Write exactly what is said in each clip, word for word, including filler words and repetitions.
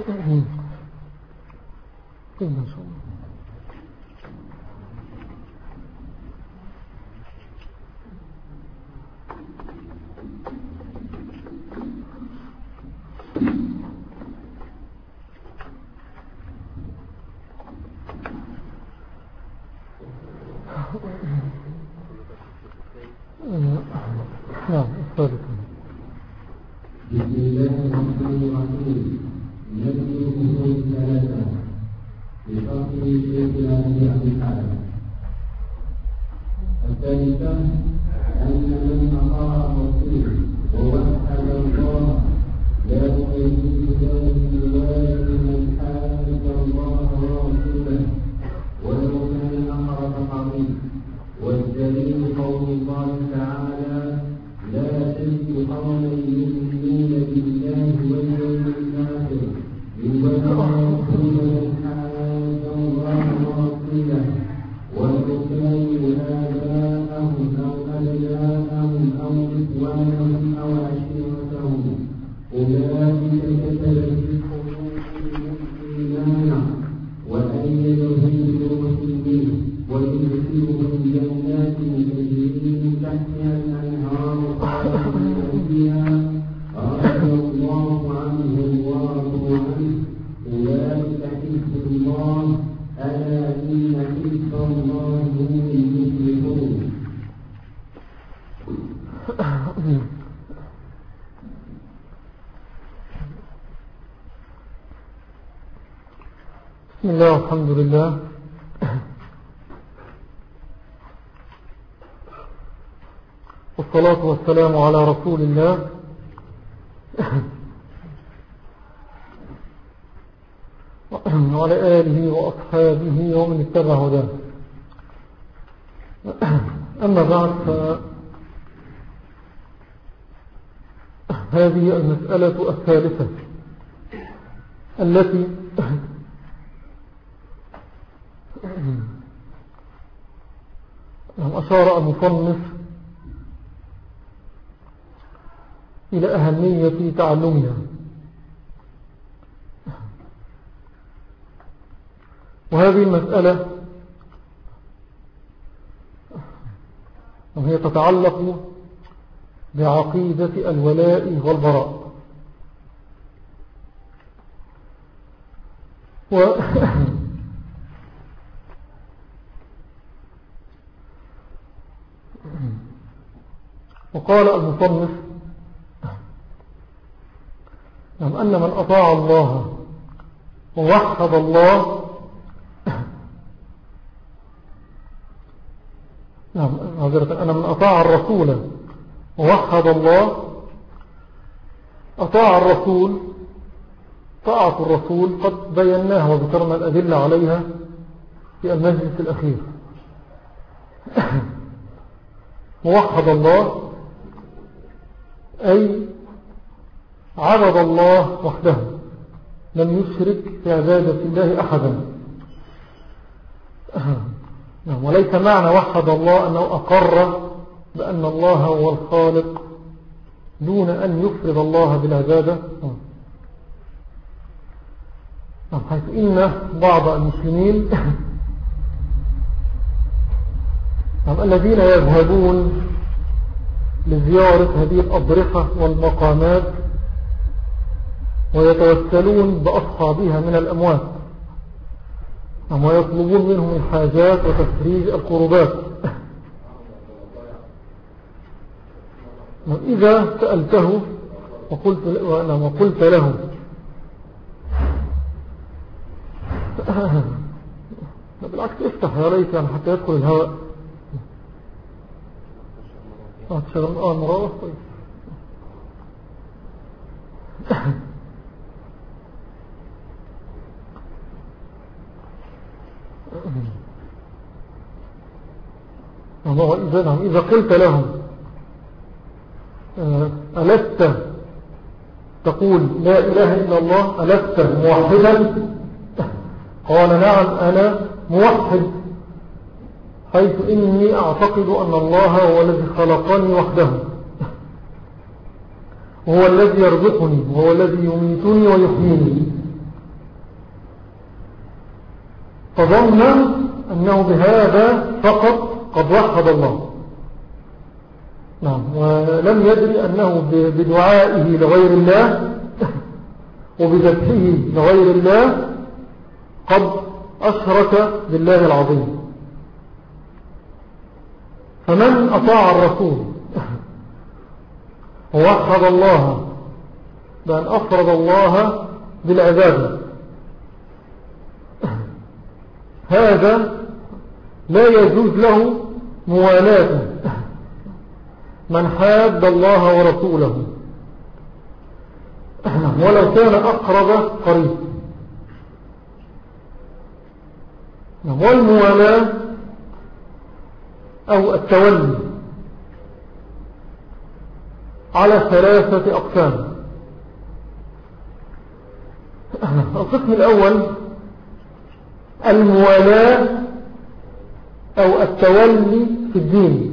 إن شاء الله. نعم الثالث. بسم الله الرحمن الرحيم. نبدأ بأصول ثلاثة بفصل الشيخ على الحال. الثالثة أن من أطاع الرسول ووحد الله لا يجوز له الجواز من حارب الله ورسوله ولو كان أقرب قريب. والدليل قول الله تعالى: لا تجد قوما يؤمنون بالله واليوم الآخر يبايعون من حاد الله ورسوله ولو كانوا آباءهم أو أبناءهم أو إخوانهم أو عشيرتهم أولئك كتب في قلوبهم الإيمان وأيدهم بالمسلمين ويدخلهم جنات تجري من تحتها الأنهار خالدين فيها رضي الله عنهم ورضوا عنه أولئك حزب الله ألا إن حزب الله هم المفلحون. بسم الله والحمد لله والصلاة والسلام على رسول الله وعلى آله وأصحابه ومن اتبع هداه. أما بعد، هذه المسألة الثالثة التي أشار المصنف إلى أهمية تعلمها، وهذه المسألة وهي تتعلق بعقيدة الولاء والبراء. و وقال المصنف: نعم أن من أطاع الله ووحد الله نعم معذرة أن من أطاع الرسول ووحد الله أطاع الرسول. طاعة الرسول قد بيناها وذكرنا الأدلة عليها في المجلس الأخير. ووحد الله أي عبد الله وحده، لم يشرك في عبادة الله أحدا. وليس معنى وحد الله أنه أقر بأن الله هو الخالق دون أن يفرد الله بالعبادة، حيث إن بعض المسلمين الذين يذهبون لزيارة هذه الأضرحة والمقامات ويتوسلون بأصحابها من الأموات ويطلبون منهم الحاجات وتفريج القربات، وإذا سألته وقلت, وقلت له بالعكس افتح يا ريت يعني حتى يدخل الهواء. أتشغل آه مراوح. طيب إذا, إذا قلت لهم ألست تقول لا إله إلا الله، ألست موحدا؟ قال نعم أنا موحد، حيث إني أعتقد أن الله هو الذي خلقني وحده، وهو الذي يرزقني وهو الذي يميتني ويحييني، فظن أنه بهذا فقط قد وحد الله. نعم. ولم يدري أنه بدعائه لغير الله وبذبحه لغير الله قد أشرك بالله العظيم. فمن أطاع الرسول ووحد الله بأن أفرض الله بالعبادة، هذا لا يجوز له موالاة من حاد الله ورسوله ولو كان أقرب قريب. والموالاة أو التولي على ثلاثة أقسام. القسم الأول الموالاة أو التولي في الدين،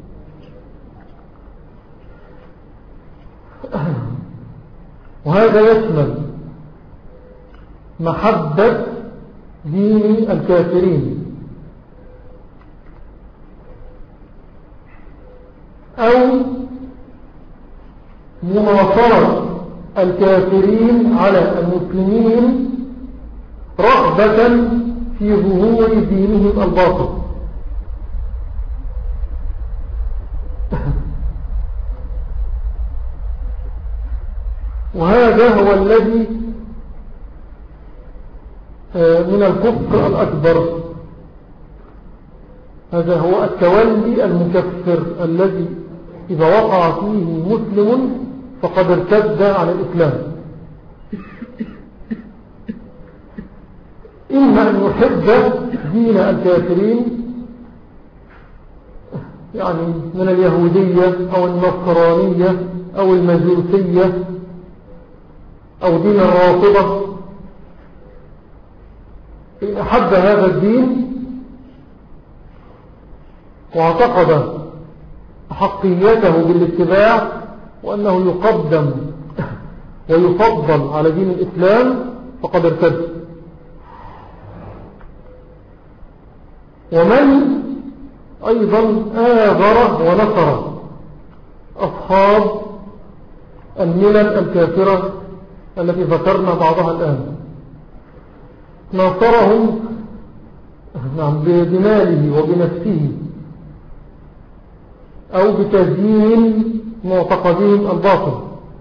وهذا يشمل محبة دين الكافرين أو مناصرة الكافرين على المسلمين رغبة في ظهور دينهم الباطل. وهذا هو الذي من الكفر الأكبر. هذا هو التولي المكفر الذي إذا وقع فيه مسلم فقد ارتد عن الإسلام. إما أن يحب دين الكافرين يعني من اليهودية أو النصرانية أو المجوسية أو دين الرافضة، إن أحب هذا الدين واعتقد حقيته بالاتباع وأنه يقدم ويفضل على دين الإسلام فقد ارتد. ومن أيضا آذر ونصر أصحاب الملل الكافرة التي ذكرنا بعضها الآن، ناصرهم بماله وبنفسه أو بتزيين معتقدين الباطل،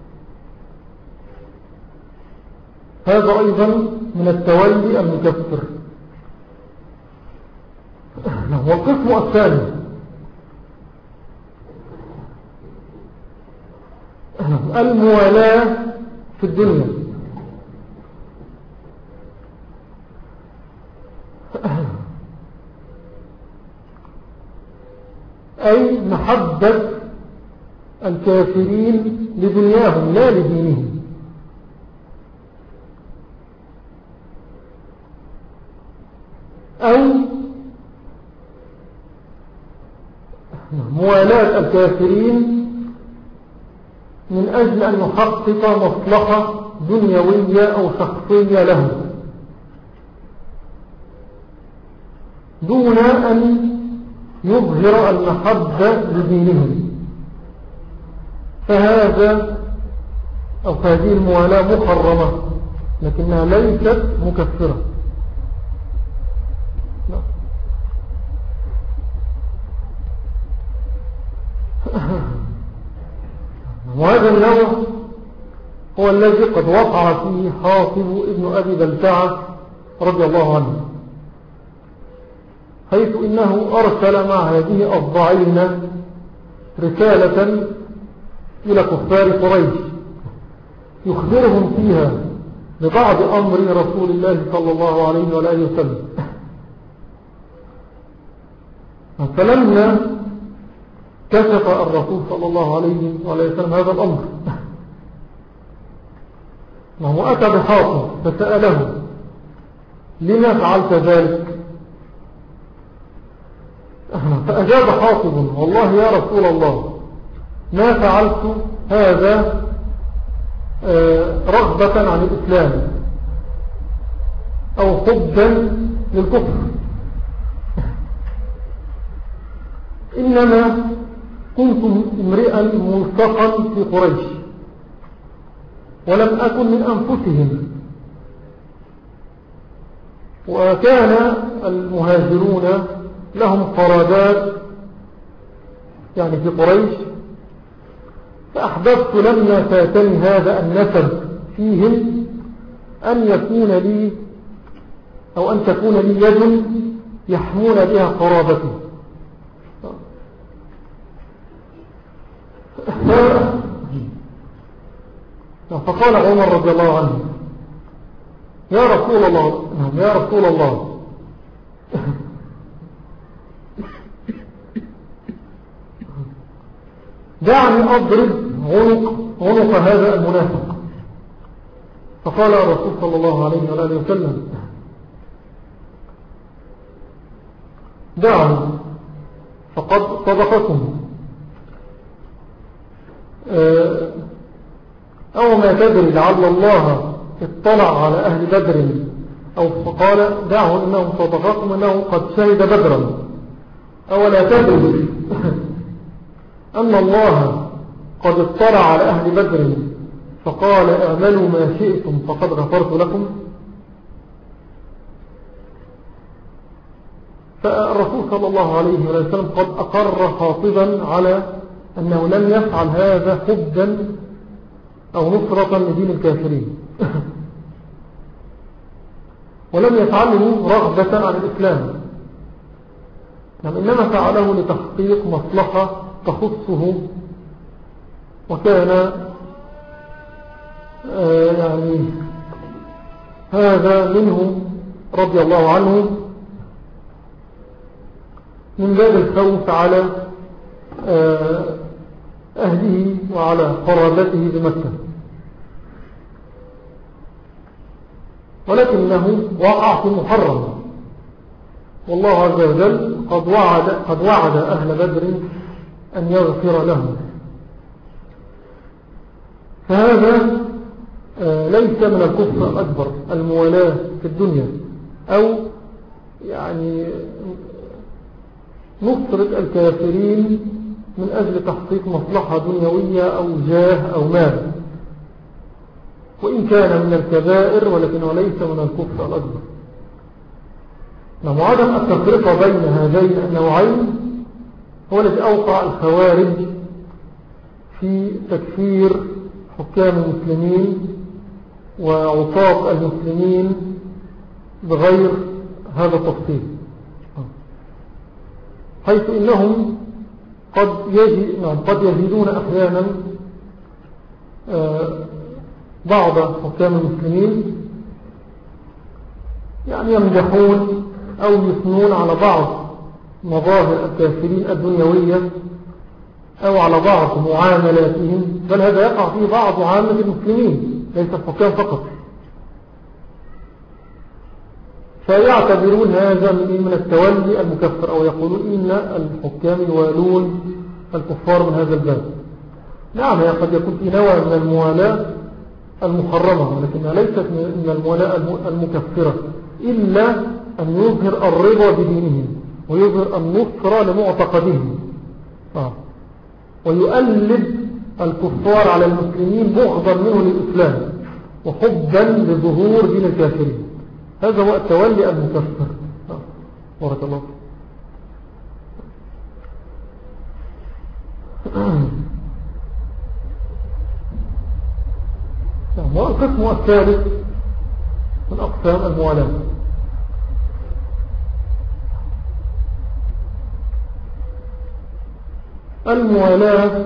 هذا أيضا من التولي المكفر. والقسم الثاني الموالاة في الدنيا، أي محبة الكافرين لدنياهم لا لدينهم. أو موالاة الكافرين من أجل أن يحقق مصلحة دنيوية أو شخصية لهم دون أن يظهر المحبة لدينهم، فهذا أو هذه الموالاة محرمة لكنها ليست مكفرة. وهذا النوع هو الذي قد وقع فيه حاطب ابن أبي بلتعة رضي الله عنه، حيث إنه أرسل مع هذه الضعينة رسالة إلى كفار قريش يخبرهم فيها ببعض أمر رسول الله صلى الله عليه وآله وسلم. فلما كشف الرسول صلى الله عليه وآله وسلم هذا الأمر وهو أتى بحاطب فسأله لما فعلت ذلك؟ فأجاب حاطب والله يا رسول الله ما فعلت هذا رغبة عن الإسلام أو حبا للكفر، إنما كنت امرئا ملصقا في قريش ولم أكن من أنفسهم. وكان المهاجرون لهم قرابات يعني في قريش، فأحببت لما فاتني هذا النسب فيهم أن يكون لي أو أن تكون لي يد يحمون بها قرابتي. فقال عمر رضي الله عنه: يا رسول الله يا رسول الله دعني أضرب عنق عنق هذا المنافق. فقال الرسول صلى الله عليه وآله وسلم: دعني فقد صدقكم، أو ما تدري لعل الله اطلع على أهل بدر، أو فقال دعوا إنهم صدقكم أنه قد شهد بدرا، أو لا تدري أن الله قد اطلع على أهل بدر فقال اعملوا ما شئتم فقد غفرت لكم. فالرسول صلى الله عليه وسلم قد أقر خاطبا على أنه لم يفعل هذا حبا أو نصرة لدين الكافرين ولم يفعله رغبة عن الإسلام، إنما فعله لتحقيق مصلحة تخصه. وكان آه يعني هذا منه رضي الله عنه من باب الخوف على آه أهله وعلى قرابته بمكة، ولكنه وقع في محرم، والله عز وجل قد وعد, قد وعد أهل بدر أن يغفر لهم. فهذا ليس من الكفر الأكبر الموالاة في الدنيا، أو يعني نصرة الكافرين من أجل تحقيق مصلحة دنيوية أو جاه أو مال، وإن كان من الكبائر ولكنه ليس من الكفر الأكبر. وعدم التفرقة بين هذين النوعين هو الذي أوقع الخوارج في تكفير حكام المسلمين وعصاة المسلمين بغير هذا التفصيل، حيث إنهم قد قد يزيدون أحيانا بعض حكام المسلمين، يعني يمدحون أو يثنون على بعض مظاهر الكافرين الدنيوية أو على بعض معاملاتهم، بل هذا يقع في بعض عامة المسلمين ليس الحكام فقط. فيعتبرون هذا من التولي المكفر، أو يقولون إن الحكام يوالون الكفار من هذا الباب. نعم، هي قد يكون في نوع من الموالاة المحرمة، ولكنها ليست من الموالاة المكفرة، إلا أن يظهر الرضا بدينهم ويظهر النصر لمعتقدهم، آه. ويؤلب الكفار على المسلمين بغضا منه للإسلام وحبا لظهور دين الكافرين. هذا هو التولي المكفر. آه. بارك الله. والقسم الثالث من أقسام الموالاة الموالاة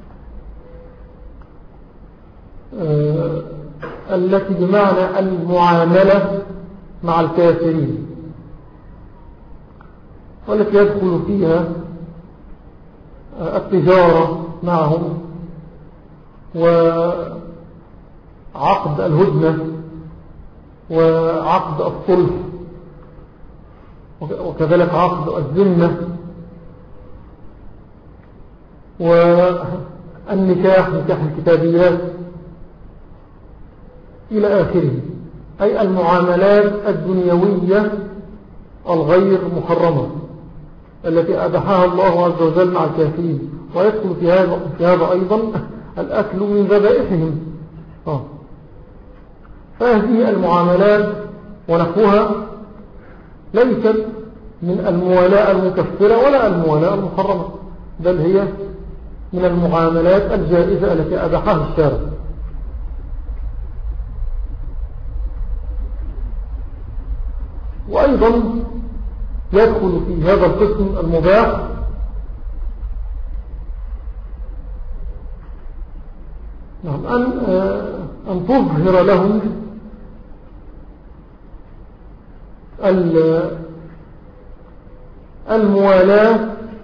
آه التي بمعنى المعاملة مع الكافرين، والتي يدخل فيها آه التجارة معهم وعقد الهدنة وعقد الصلح وكذلك عقد الذمة والنكاح، نكاح الكتابيات إلى آخره، أي المعاملات الدنيوية الغير محرمة التي أباحها الله عز وجل مع الكافرين. ويدخل في هذا, في هذا أيضا الأكل من ذبائحهم. آه. فهذه المعاملات ونحوها ليست من الموالاة المكفرة ولا الموالاة المحرمة، بل هي من المعاملات الجائزة التي أباحها الشارع. وأيضا يدخل في هذا القسم المباح نعم أن, أن تظهر لهم الموالاة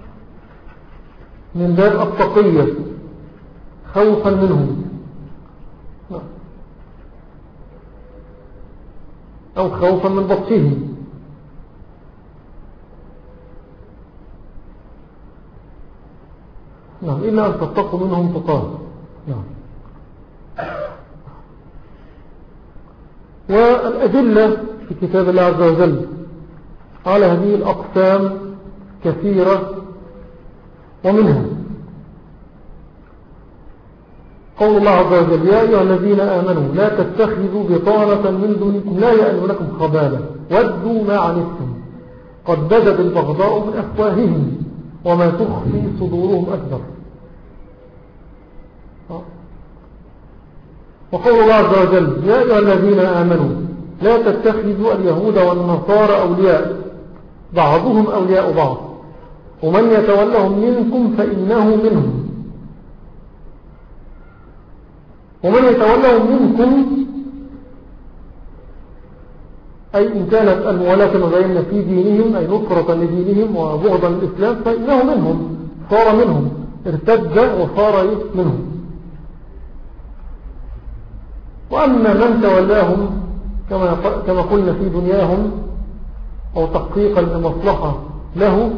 من باب التقية خوفا منهم أو خوفا من بطشهم. نعم إلا أن تتقوا منهم تقاه. نعم. والأدلة في كتاب الله عز وجل على هذه الأقسام كثيرة، ومنها قول الله عز وجل: يا أيها الذين آمنوا لا تتخذوا بطانة من دونكم لا يألونكم خبالا ودوا ما عنتم قد بدت البغضاء من أفواههم وما تخفي صدورهم أكبر. وقول الله عز وجل: يا أيها الذين آمنوا لا تتخذوا اليهود والنصارى أولياء بعضهم أولياء بعض ومن يتولهم منكم فإنه منهم ومن يتولهم منكم أي إن كانت الموالاة مبينة في دينهم أي نصرة لدينهم وبغضا للإسلام فإنه منهم، صار منهم، ارتد وصار منهم. وأما من تولاهم كما كما قلنا في دنياهم أو تحقيقا لمصلحة له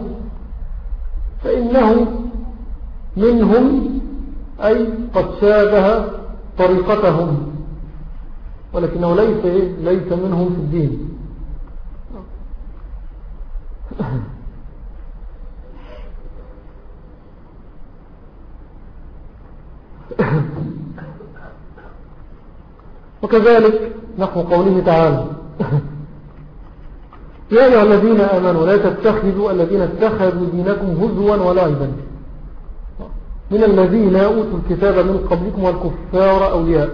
فإنه منهم أي قد شابه طريقتهم ولكنه ليس ليس منهم في الدين. وكذلك نحو قوله تعالى: يا أيها الذين آمنوا لا تتخذوا الذين اتخذوا دينكم هزوا ولعبا من الذين أوتوا الكتاب من قبلكم والكفار أولياء.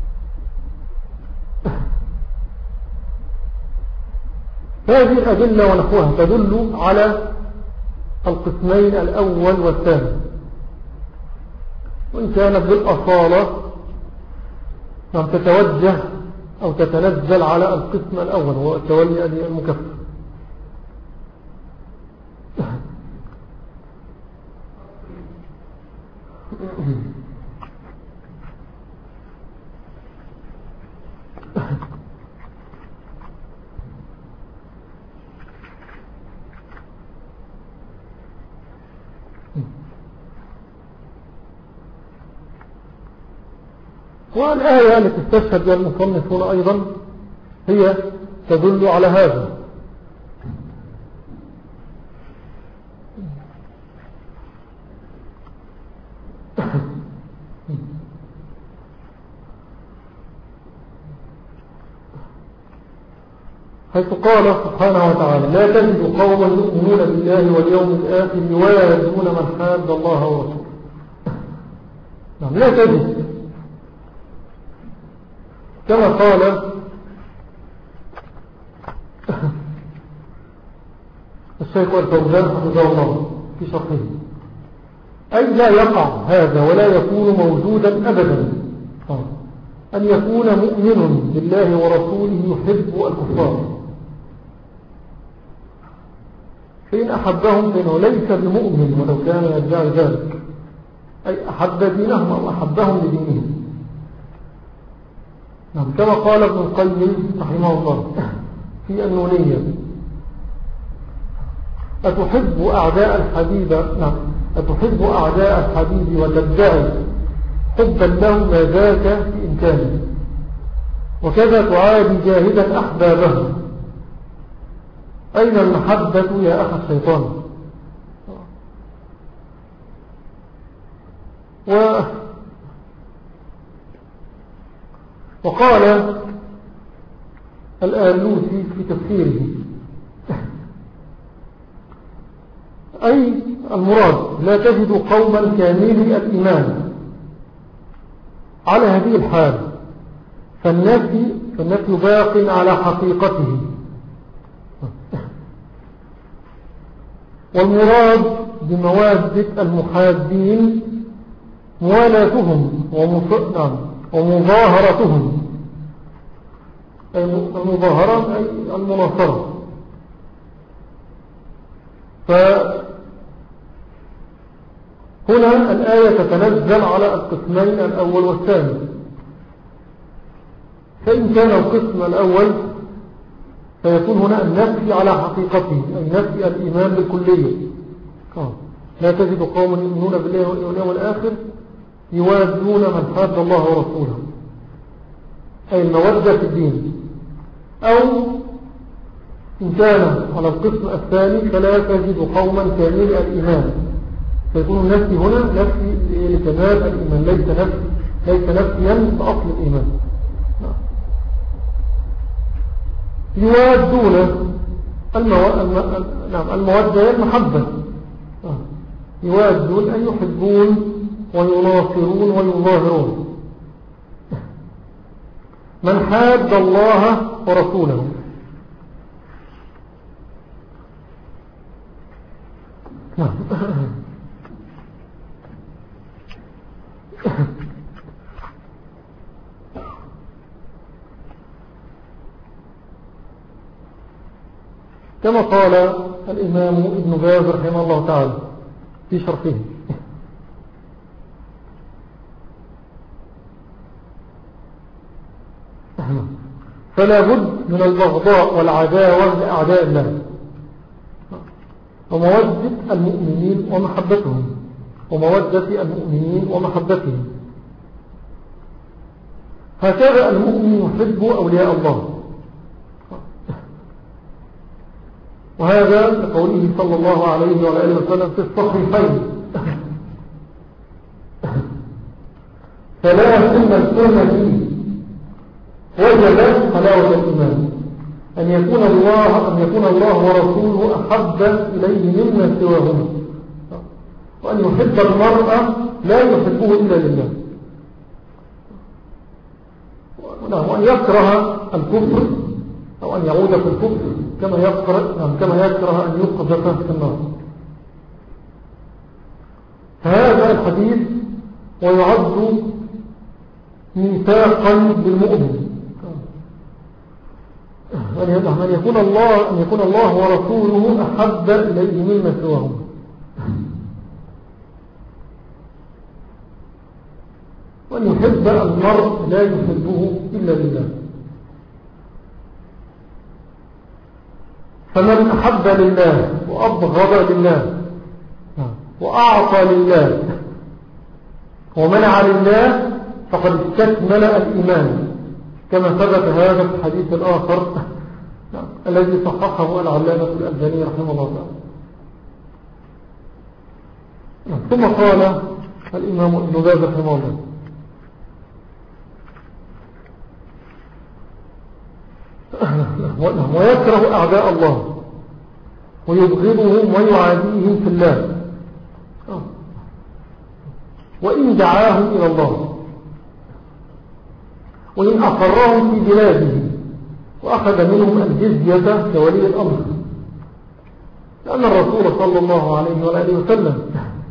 هذه الأدلة ونحوها تدل على القسمين الأول والثاني، وإن كانت بالأصالة لم تتوجه أو تتنزل على القسم الأول هو التولي المكفر. والآية التي استشهد بها المصنفون أيضا هي تدل على هذا. حيث قال سبحانه وتعالى: لا تجد قوما يؤمنون بالله واليوم الآخر يوادون من حاد الله ورسوله. نعم لا تجد، كما قال الشيخ الفوزان حفظه الله في شرحه: أي لا يقع هذا ولا يكون موجودا أبدا أن يكون مؤمن بالله ورسوله يحب الكفار، فإن أحبهم فإنه ليس بمؤمن ولو كان يدعي ذلك، أي أحب دينهم أو أحبهم لدينهم. نعم كما قال ابن القيم رحمه الله في النونية: أتحب أعداء الحبيب نعم أتحب أعداء الحبيب وتدعي حبا له ما ذاك في إمكانه، وكذا تعادي جاهدا أحبابه أين المحبة يا أخي الشيطان؟ و وقال الآلوسي في تفسيره أي المراد لا تجد قوما كاملي الإيمان على هذه الحال، فالنفي, فالنفي باق على حقيقته، والمراد بموادة المحادين موالاتهم ومظاهرتهم، المظاهرة أي المناصرة. فهنا الآية تتنزل على القسمين الأول والثاني، فإن كان القسم الأول فيكون هنا النفي على حقيقته، أي نفي الإيمان بالكلية. لا تجد قوم يؤمنون بالله واليوم الآخر يوادون من حاد الله ورسوله، أي المودة في الدين. أو إن كان على القسم الثاني فلا تجد قوما كامل الإيمان، فيكون النفي هنا نفي لكمال الإيمان، ليس نفي ليس نفيا بأصل الإيمان. يوادون المو... الم... نعم المودة المحبة، يوادون أن يحبون ويناصرون ويظاهرون من حاد الله ورسوله. كما قال الإمام ابن باز رحمه الله تعالى في شرحه: فلا بد من البغضاء والعداوة لأعداء الله، ومودة المؤمنين ومحبتهم ومودة المؤمنين ومحبتهم. هكذا المؤمن يحب أولياء الله، وهذا لقوله صلى الله عليه وآله وسلم في الصحيحين: ثلاث من السنة وجبت حلاوة الإيمان: أن يكون الله أن يكون الله ورسوله أحب إليه مما سواهما، وأن يحب المرء لا يحبه إلا لله، وأن يكره الكفر أو أن يعود في الكفر كما يكره كما يكره أن يقذف في النار. فهذا الحديث ويعد ميثاقا بالمؤمن أن يكون الله أن يكون الله ورسوله أحب إليه مما سواهما. وأن يحب المرء لا يحبه إلا لله. فمن أحب لله وأبغض لله وأعطى لله ومنع لله فقد استكمل الإيمان، كما ثبت هذا في الحديث الآخر الذي صححه العلامة الألباني رحمه الله تعالى. ثم قال الإمام ابن باز رحمه الله: ويكره أعداء الله ويبغضهم ويعاديهم في الله وإن دعاهم إلى الله، وإن أقرهم في بلاده وأخذ منهم الجزية كولي الأمر، لأن الرسول صلى الله عليه وآله وسلم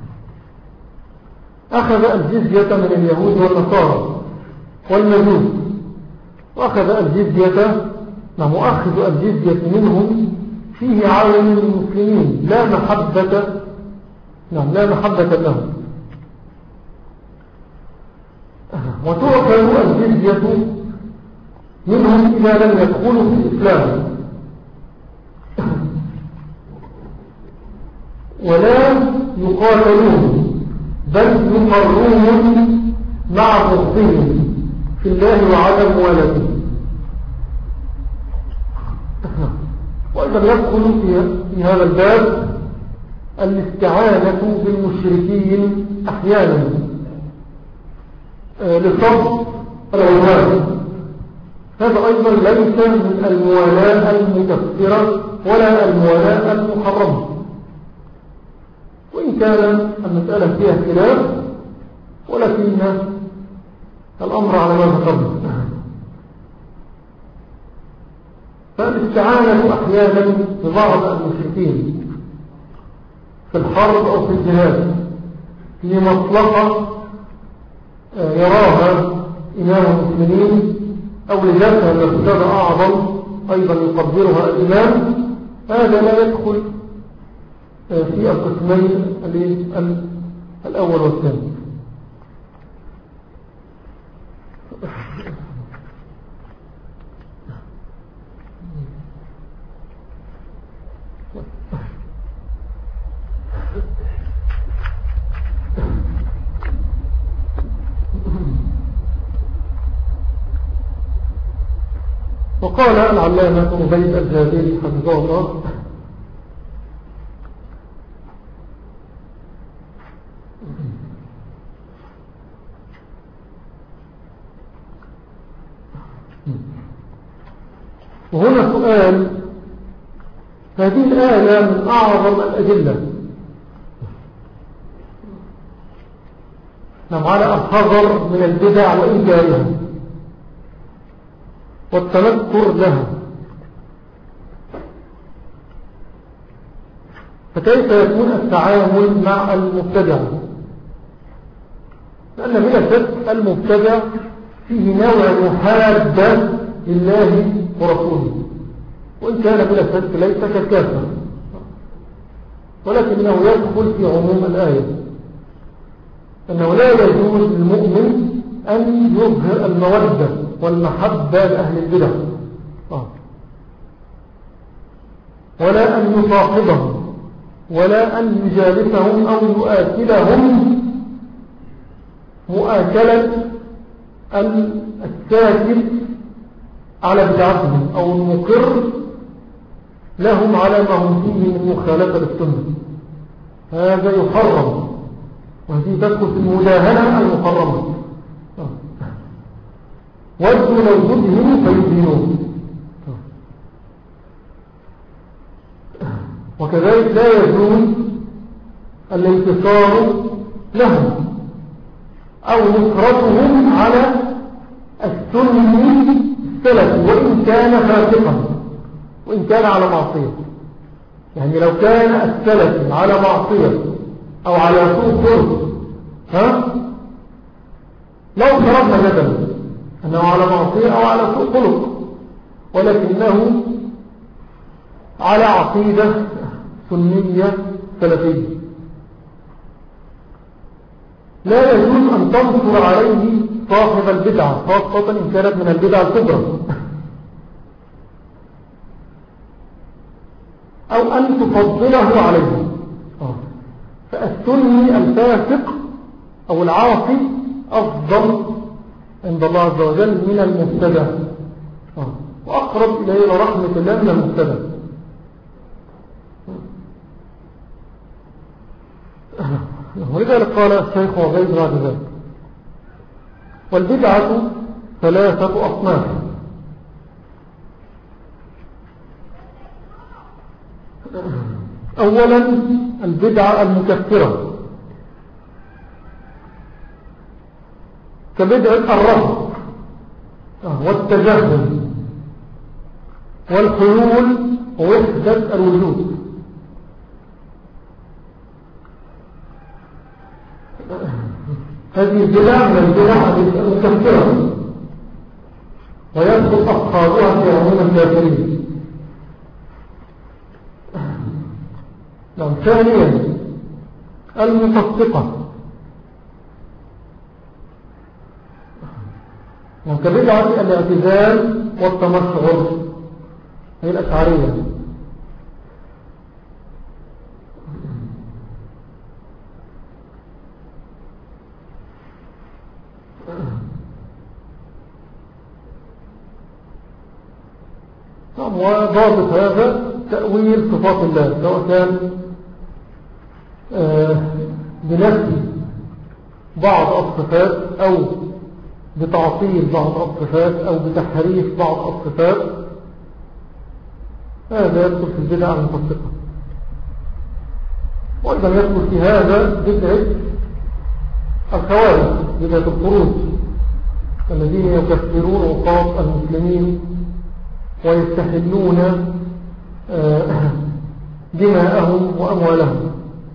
أخذ الجزية من اليهود والنصارى والمجوس، وأخذ الجزية نعم وأخذ الجزية منهم فيه عالم للمسلمين لا محبة نعم لا محبة لهم، وتؤخذ الجزية منهم إذا لم يدخلوا في الإسلام ولا يقاتلون، بل يقرون مع بغضهم في الله وعدم ولده. وأيضا يدخل في هذا الباب الاستعانة بالمشركين أحيانا لصرف العباد. هذا أيضا ليس من الموالاة المكفرة ولا الموالاة المحرمة، وإن كان المسألة فيها خلاف، ولكن الأمر على ما ذكرنا. فالاستعانة أحيانا ببعض المشركين في الحرب أو في الجهاد في مصلحة يراها إمام المسلمين أو لذاتها المفسدة أعظم أيضا يقدرها الإمام، هذا لا يدخل في القسمين الأول والثاني. وقال العلامة عبيد الجابري حفظه الله: وهنا سؤال: هذه الآية من أعظم الأدلة نعم على الحذر من البدع وإنكارها والتنكر لها، فكيف يكون التعامل مع المبتدع؟ لأن من الشك المبتدع فيه نوع محادة لله ورسوله، وإن كان بلا شك ليس كالكافر، ولكنه يدخل في عموم الآية، أنه لا يجوز للمؤمن أن يظهر المودة والمحبة لأهل البدع، ولا أن يصاحبهم ولا أن يجالسهم أو يؤكلهم مؤاكلة الساكت على بدعتهم أو المقر لهم على ما هم فيه من مخالفة للسنة. هذا يحرم، وهذه تدخل في المداهنة المحرمة. ودوا لو يدهنوا فيدهنون. وكذلك لا يجوز الانتصار لهم أو نصرتهم على السني السلفي وإن كان فاسقا، وإن كان على معصية. يعني لو كان السلفي على معصية أو على سوء خلق، ها لو فرضنا جدلا أنه على معصية أو على سوء خلق، ولكنه على عقيدة سنية سلفية، لا يجوز أن تنصر عليه صاحب البدعة، خاصة إن كانت من البدعة الكبرى، أو أن تفضله عليه. فالسني الفاسق أو العاصي أفضل عند الله عز وجل من المبتدع، وأقرب إليه رحمة الله من المبتدع. ولذلك قال الشيخ عبيد بعد ذلك: والبدعة ثلاثة أصناف: أولا البدعة المكفرة كبدعة الرفض والتجاهل والحلول ووحدة الوجود. هذه البدع من البدع المكفرة، ويدخل أصحابها في عموم الكافرين. نعم. ثانيا المفسقة كبدعة الاعتزال والتمشعر، هي الأشعرية. وضابط هذا تأويل صفات الله، سواء كان بنفي بعض الصفات أو بتعطيل بعض الصفات أو بتحريف بعض الصفات، هذا يدخل في البدع المفسقة. وأيضا يدخل في هذا بدعة الخوارج، بدعة الخروج الذين يكفرون عصاة المسلمين ويستحلون دماءهم وأموالهم.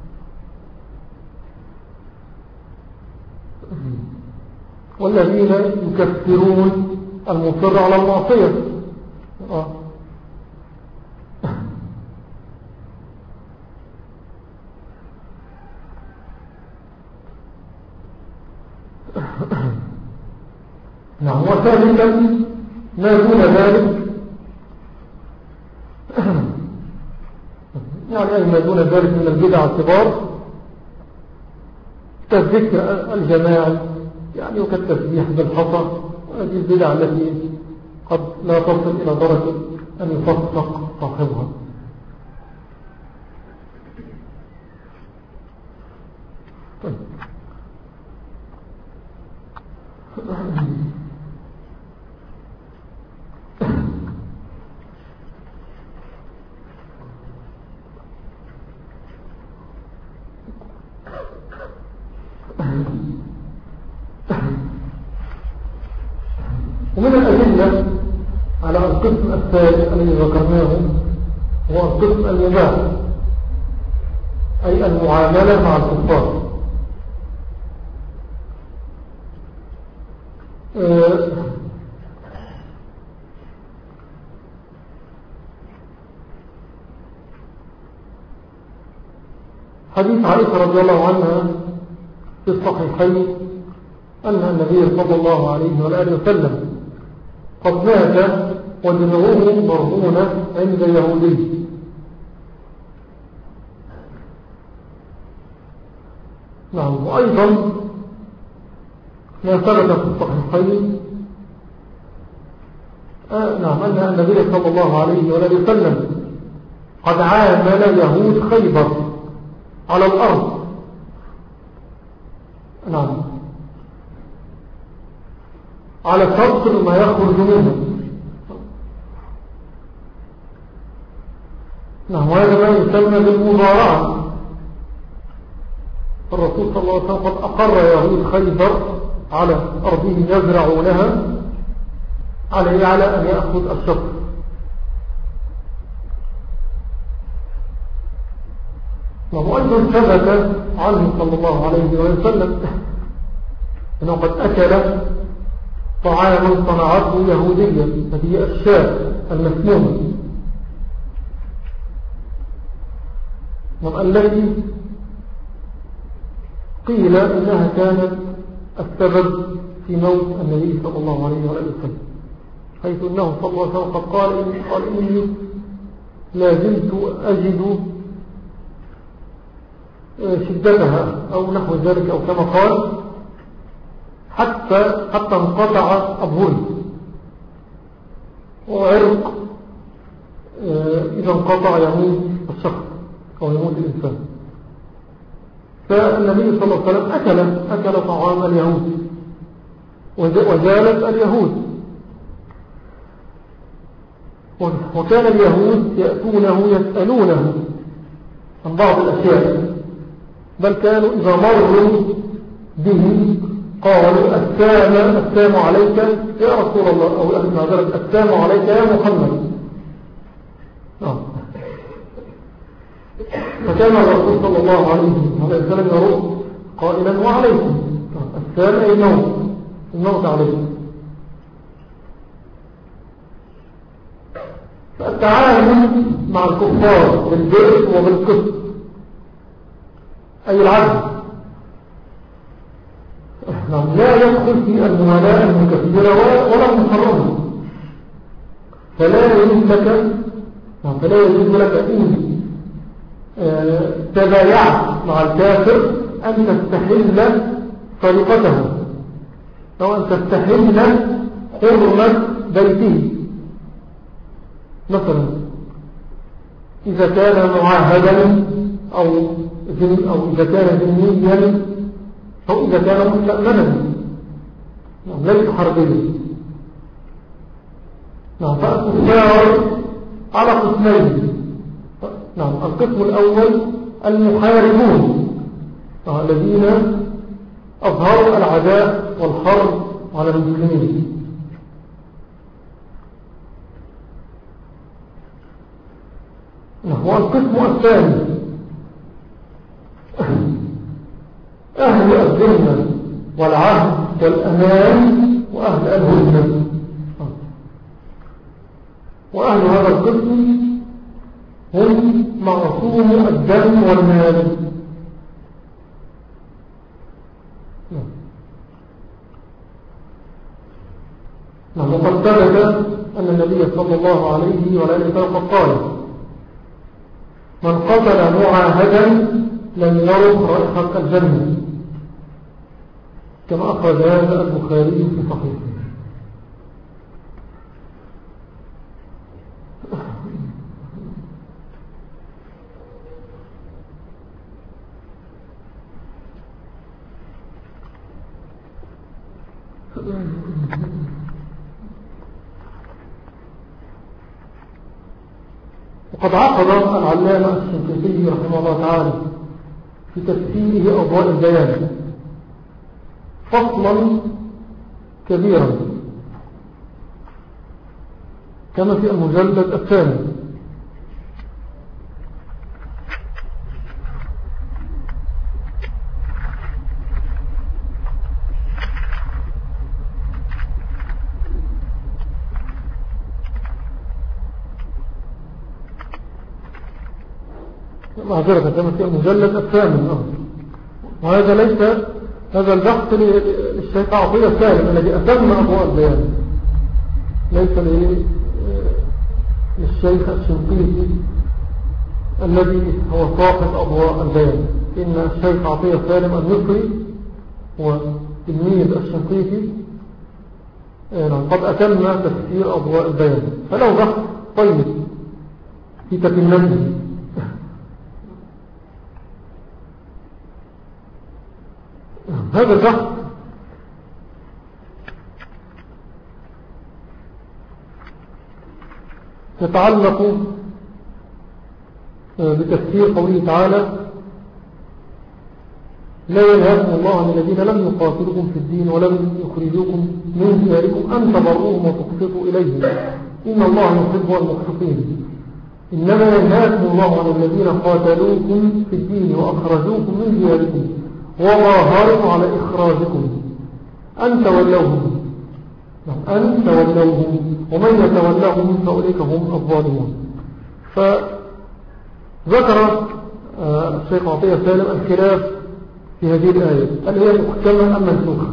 والذين يكفرون المصر على المعصية. آه. نعم. وثالثا ما دون ذلك، يعني أي ما دون ذلك من البدع الكبار، كالذكر الجماعي يعني وكالتسبيح بالحصى، هذه البدع التي قد لا تصل إلى درجة أن يفسق صاحبها. طيب. ومن الأدلة على القسم الثالث الذي ذكرناه هو القسم المباح، أي المعاملة مع الكفار. حديث عائشة رضي الله عنها في الصحيحين أن النبي صلى الله عليه وآله وسلم قد مات ودموه مرهونة عند يهودي. نعم. وأيضا ما ثبت في الصحيحين آه نعم أن النبي صلى الله عليه وآله وسلم قد عامل يهود خيبر على الأرض. نعم. على شرط ما يخرج منه. نعم. وهذا ما يسمى بالمضارعة. الرسول صلى الله عليه وسلم قد أقر يهود خيبر على أرضهم يزرعونها عليه على أن يأخذ الشطر. وأيضا ثبت عنه صلى الله عليه وسلم أنه قد أكل طعاما صنعته يهودية، هذه الشاة المسمومة التي قيل إنها كانت السبب في موت النبي صلى الله عليه وسلم، حيث أنه صلى الله عليه وسلم قد قال إني, قال إني لا زلت أجد شدتها أو نحو ذلك، أو كما قال حتى حتى انقطع أبهري، وعرق إذا انقطع يموت الشخص أو يموت الإنسان. فالنبي صلى الله عليه وسلم أكل, أكل طعام اليهود وزالت اليهود. وكان اليهود يأتونه يسألونه عن بعض الأشياء، بل كانوا إذا مروا به قالوا السلام السلام عليك يا رسول الله، أو السلام عليك يا محمد. آه. فكان الرسول صلى الله عليه وسلم يرد قائلا وعليكم السلام، أي الموت الموت عليكم. فالتعامل مع الكفار بالبر وبالقسط أي العدل لا يدخل في الموالاة المكفرة ولا المحرمة. فلا يجوز لك فلا يجوز لك إن تبايعت مع الكافر أن تستحل طريقته أو أن تستحل حرمة بيته. مثلا إذا كان معاهدا أو, أو إذا كان ذميا أو إذا كان مستأمنا ليس حربيا. نعم. فالكفار على قسمين. نعم. القسم الأول المحاربون الذين أظهروا العداء والحرب على المسلمين. نعم. والقسم الثاني أهل الذمة والعهد والأمان وأهل الهدنة. وأهل هذا القسم هم معصوم الدم والمال. نعم. وقد ثبت أن النبي صلى الله عليه وآله وسلم قال: من قتل معاهدا لم يرى رائحة الجنة، كما أخرج هذا البخاري في صحيحه. وقد عقد العلامة الشنقيطي رحمه الله تعالى في تفسيره أضواء البيان فصلا كبيرا كما في المجلد الثاني. معذرة كما في المجلد الثامن. وهذا ليس هذا البحث للشيخ عطية سالم الذي أتم أضواء البيان، ليس للشيخ الشنقيطي الذي هو صاحب أضواء البيان. إن الشيخ عطية سالم المصري هو تلميذ الشنقيطي قد أتم تفسير أضواء البيان، فله بحث طيب في تتمته. هذا البحث يتعلق بتفسير قوله تعالى: لا ينهاكم الله عن الذين لم يقاتلوكم في الدين ولم يخرجوكم من دياركم أن تبروهم وتقسطوا إليهم إن الله يحب المقسطين. إنما ينهاكم الله عن الذين قاتلوكم في الدين وأخرجوكم من دياركم وظاهروا على إخراجكم أن تولوهم أن تولوهم ومن يتولوهم فأولئك هم الظالمون. فذكر الشيخ عطية سالم الخلاف في هذه الآية، هل هي محكمة أم منسوخة؟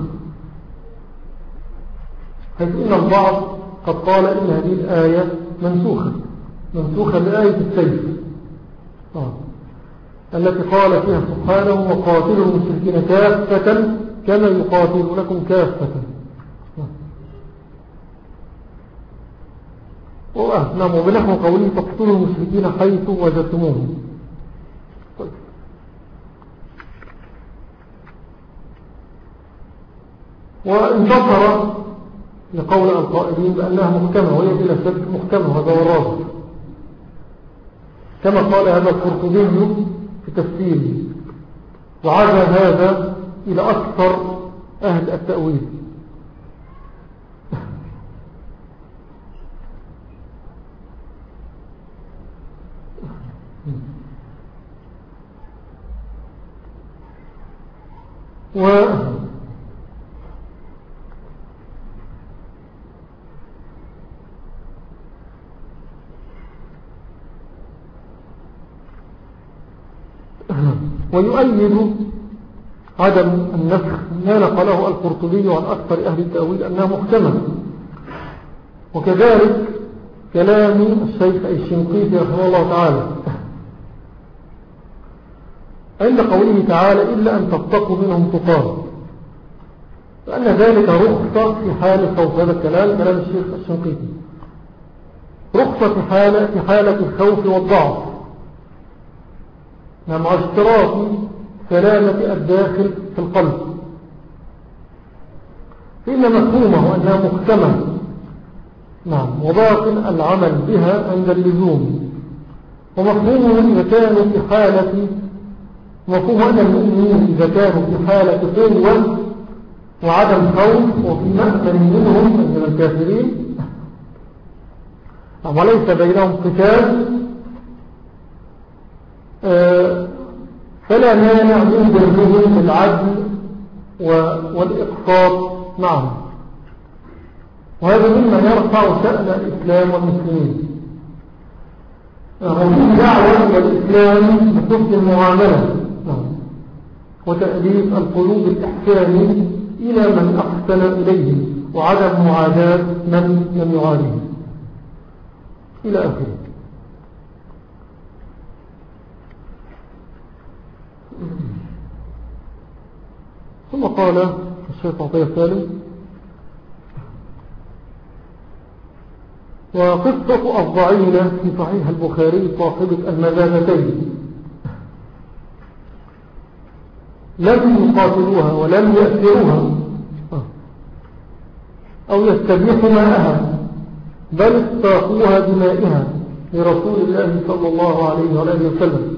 حيث إن البعض قد قال إن هذه الآية منسوخة منسوخة بآية السيف آه. التي قال فيها سبحانه: وقاتلوا المشركين كافة كما يقاتلونكم كافة. آه. نعم. وبنحو قوله: فاقتلوا المشركين حيث وجدتموهم. طيب. وانتصر لقول القائلين بأنها محكمة، وهي بلا شك محكمة، هذا هو الراجح، كما قال هذا القرطبي في تفسيره، وعزى هذا إلى أكثر أهل التأويل. و ويؤيد عدم النسخ ما نقله القرطبي عن أكثر أهل التأويل أنها محكمة، وكذلك كلام الشيخ الشنقيطي رحمه الله تعالى عند قوله تعالى: إلا أن تتقوا منهم تقاه، فأن ذلك رخصة في حال خوف. هذا الكلام كلام الشيخ الشنقيطي، رخصة في حالة, في حالة الخوف والضعف مع اشتراط سلامة الداخل في القلب، فإن مفهومه أنها محكمة نعم وباطن العمل بها عند اللزوم، ومفهومه إذا كانوا في حالة مفهوم أن المؤمنين إذا كانوا في حالة قوة وعدم خوف وفي مأمن منهم من الكافرين وليس بينهم قتال، فلا مانع من برهم بالعدل والإقساط معهم، وهذا مما يرفع شأن الإسلام والمسلمين. وفي دعوة إلى الإسلام بحسن المعاملة وتأليف القلوب الإحساني إلى من أحسن إليه وعدم معاداة من لم يعاديه إلى آخره. ثم قال الشيخ عطية الثالث: وقصة الضعينة في صحيح البخاري صاحبة المذابتين لم يقاتلوها ولم يأثروها أو يستبيحوا ماءها، بل استاقوها بمائها لرسول الله صلى الله عليه وآله وسلم،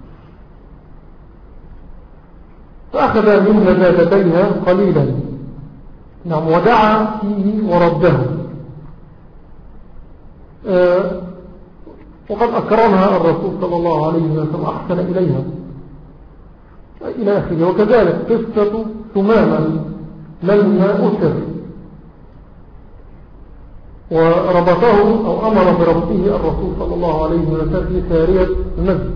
فأخذ من مذابتيها قليلا نعم ودعا فيه وردها، أه وقد أكرمها الرسول صلى الله عليه وسلم أحسن إليها إلى آخره. وكذلك قصة ثماما لما أسر وربطه أو أمر بربطه الرسول صلى الله عليه وسلم في سارية المسجد،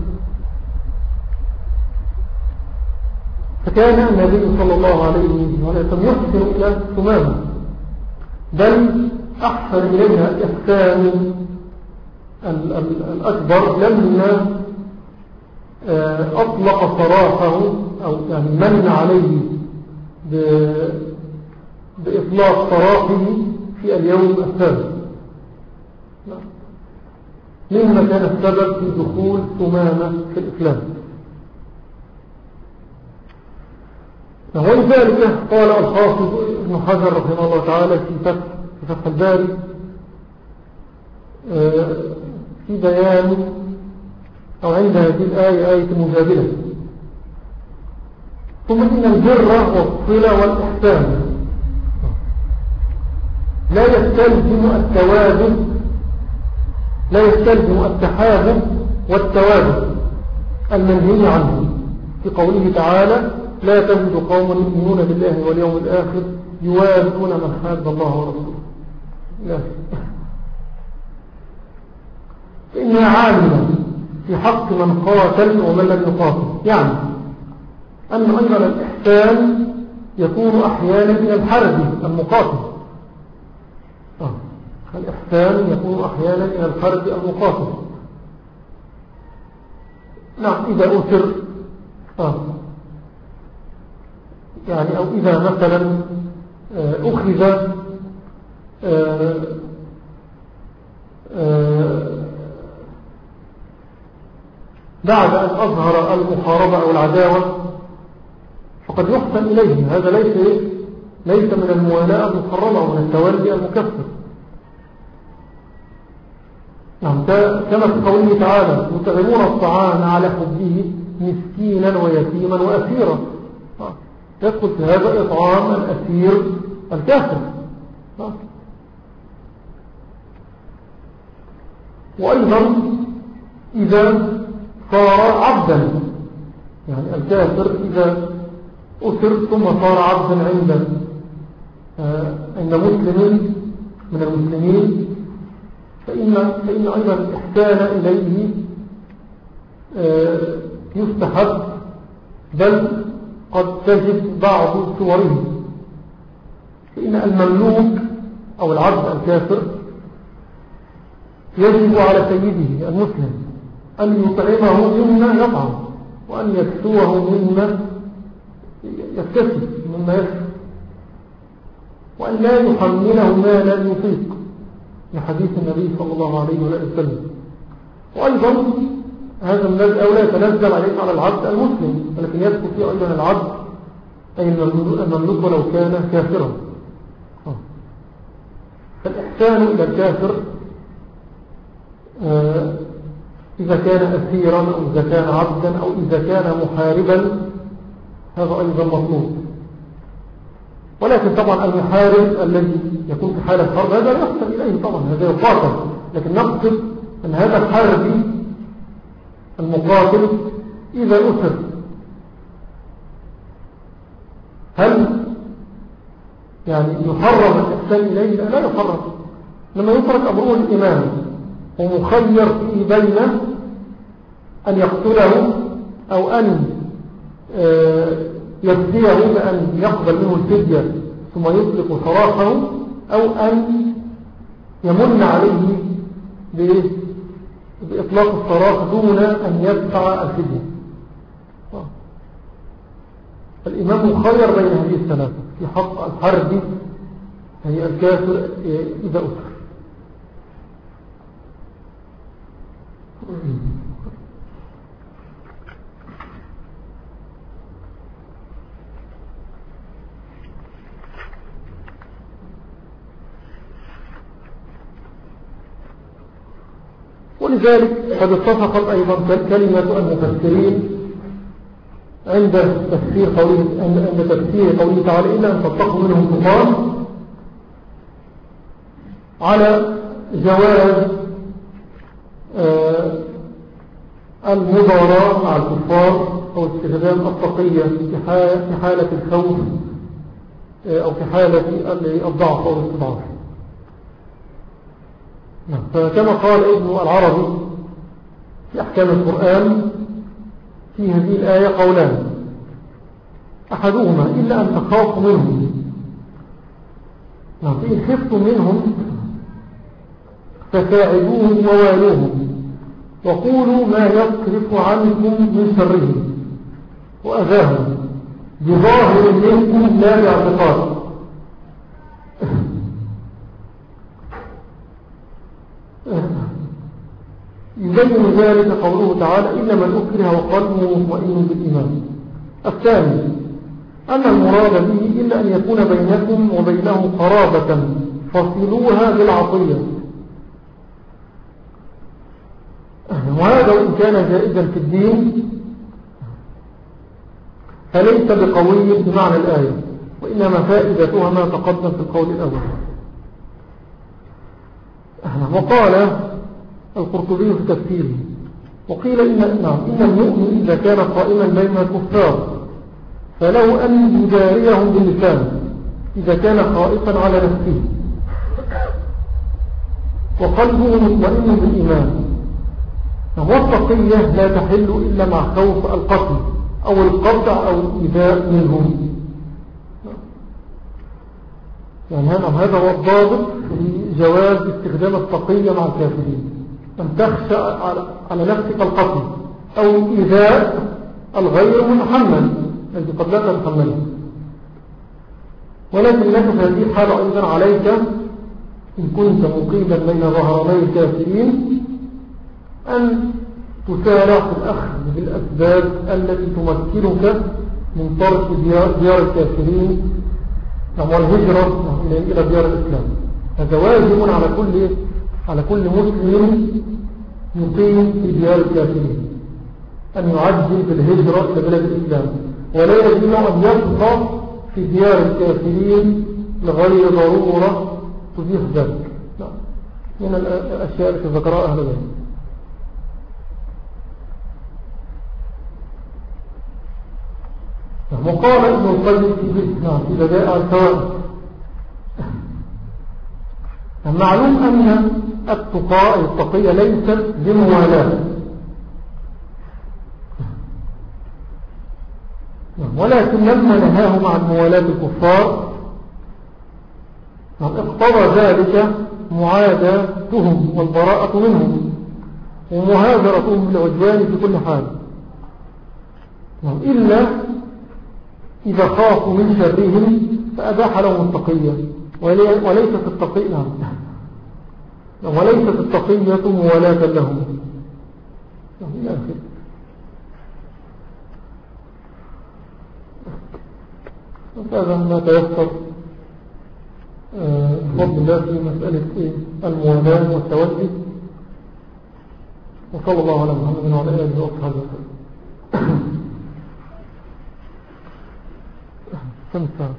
فكان النبي صلى الله عليه وسلم يحسن إلى ثماما، بل أحسن إليها إحسان الأكبر لما أطلق سراحه أو يعني من عليه بإطلاق سراحه في اليوم الثالث، مما كان السبب في دخول ثمامة في الإسلام. ولذلك قال الحافظ ابن حجر رحمه الله تعالى في فتح, في فتح الباري في بيان أو عند هذه الآية آية المجادلة: ثم إن البر والصلة والإحسان لا يستلزم التوازن لا يستلزم التحابب والتوازن المنهي عنه في قوله تعالى: لا تجد قوم يؤمنون بالله واليوم الآخر يوازون من حاد الله ورسوله. لا فإنها عاملة في حق من قاتل ومن لم يقاتل، يعني أن أيضا الإحسان يكون أحيانا من الحرب المقاتل. آه. الإحسان يكون أحيانا من الحرب المقاتل. نعم إذا أسر آه. يعني أو إذا مثلا أخذ آه آه بعد أن أظهر المحاربة أو العداوة فقد يحسن إليه، هذا ليس ليس من الموالاة المحرمة ومن التولي المكفر. نعم كما في قوله تعالى: يطعمون الطعام على حبه مسكينا ويتيما وأسيرا، يدخل في هذا إطعام الأسير الكافر. وأيضا إذا صار عبدا، يعني الكافر إذا أسر ثم صار عبدا عند عند مسلم من المسلمين، فإن, فإن أيضا الإحسان إليه يستحب، بل قد تجد بعض صوره. فإن المملوك أو العبد الكافر يجب على سيده المسلم أن يطعمه مما يطعم، وأن يكسوه مما يكتسب مما يكسب، وأن لا يحمله ما لا يطيق، لحديث النبي صلى الله عليه وسلم. وأيضا هذا من الذي أولى يتنزل عليه على العبد المسلم، ولكن يدخل فيه أيضا العبد أي المملوك ولو كان كافرا. فالإحسان إلى الكافر إذا كان أسيرا أو إذا كان عبدا أو إذا كان محاربا هذا أيضا مطلوب. ولكن طبعا المحارب الذي يكون في حالة حرب هذا لا يحسن إليه، طبعا هذا يقاتل، لكن نقصد أن هذا الحاربي المقاتل إذا أسر هل يعني يحرم الإحسان إليه؟ لا يحرم، لما يترك أمره الإمام ومخير فيه بين أن يقتله أو أن يفديه بأن يقبل منه الفدية ثم يطلق سراحه، أو أن يمن عليه بإطلاق السراح دون أن يدفع الفدية. الإمام مخير بين هذه الثلاثة في حق الحرب هي الكافر إذا أسر. ولذلك قد اتفقت أيضا كلمة المفسرين عند تفسير قوله عند تفسير قوله تعالى إلا أن تتقوا منهم تقام على جواز آه المضاراة مع الكفار أو استخدام التقية في حالة الخوف آه أو في حالة الضعف أو الاستضعاف. فكما قال ابن العربي في أحكام القرآن في هذه الآية قولان: أحدهما إلا أن تخافوا منهم، فإن خفتم منهم فساعدوهم ووالوهم وقولوا ما يصرف عنكم من شرهم وأذاهم بظاهر منكم لا باعتقاد. يبين ذلك قوله تعالى إلا من أكره وقلبه مطمئن بالإيمان. الثاني أن المراد به إلا أن يكون بينكم وبينه قرابة فصلوها بالعطية، وهذا وإن كان جائزا في الدين فليس بقوي بمعنى الآية، وإنما فائدتها ما تقدم في القول الأول. وقال القرطبي في تفسيره وقيل إن, إن المؤمن إذا كان قائما بين الكفار فلو أن يجاريهم باللسان إذا كان خائفا على نفسه وقلبه مطمئن بالإيمان. والتقية لا تحل إلا مع خوف القتل أو القطع أو الإيذاء منهم. يعني هذا هو الضابط في جواز استخدام التقية مع الكافرين، أن تخشى على نفسك القتل أو إيذاء الغير متحمل الذي قد لا تتحمله. ولكن لك في هذه الحالة أيضا عليك إن كنت مقيما بين ظهراني الكافرين أن تسارع في الأخذ بالأسباب التي تمكنك من ترك ديار الكافرين والهجرة إلى ديار الإسلام. هذا واجب على كل على كل مسلم يقيم في ديار الكافرين أن يعجل بالهجرة إلى بلاد الإسلام، ولا يجب أن يبقى في ديار الكافرين لغير ضرورة تزيح ذلك. من الأشياء التي ذكرها أهل العلم. وقال ابن القيم في بدائع الفوائد معلوم أن التقاء التقية ليست بموالاة، ولكن لما نهاهم عن موالاة الكفار اقتضى ذلك معاداتهم والبراءة منهم ومهاجرتهم بالعدوان في كل حال، إلا إذا خافوا من شرهم فأباح لهم التقية، وليست التقية وليست التقية موالاة لهم، إلى آخره. هذا ما تيسر بفضل الله في مسألة إيه؟ الموالاة والتولي. وصلى الله على محمد وعلى آله وصحبه وسلم. كم ساعة؟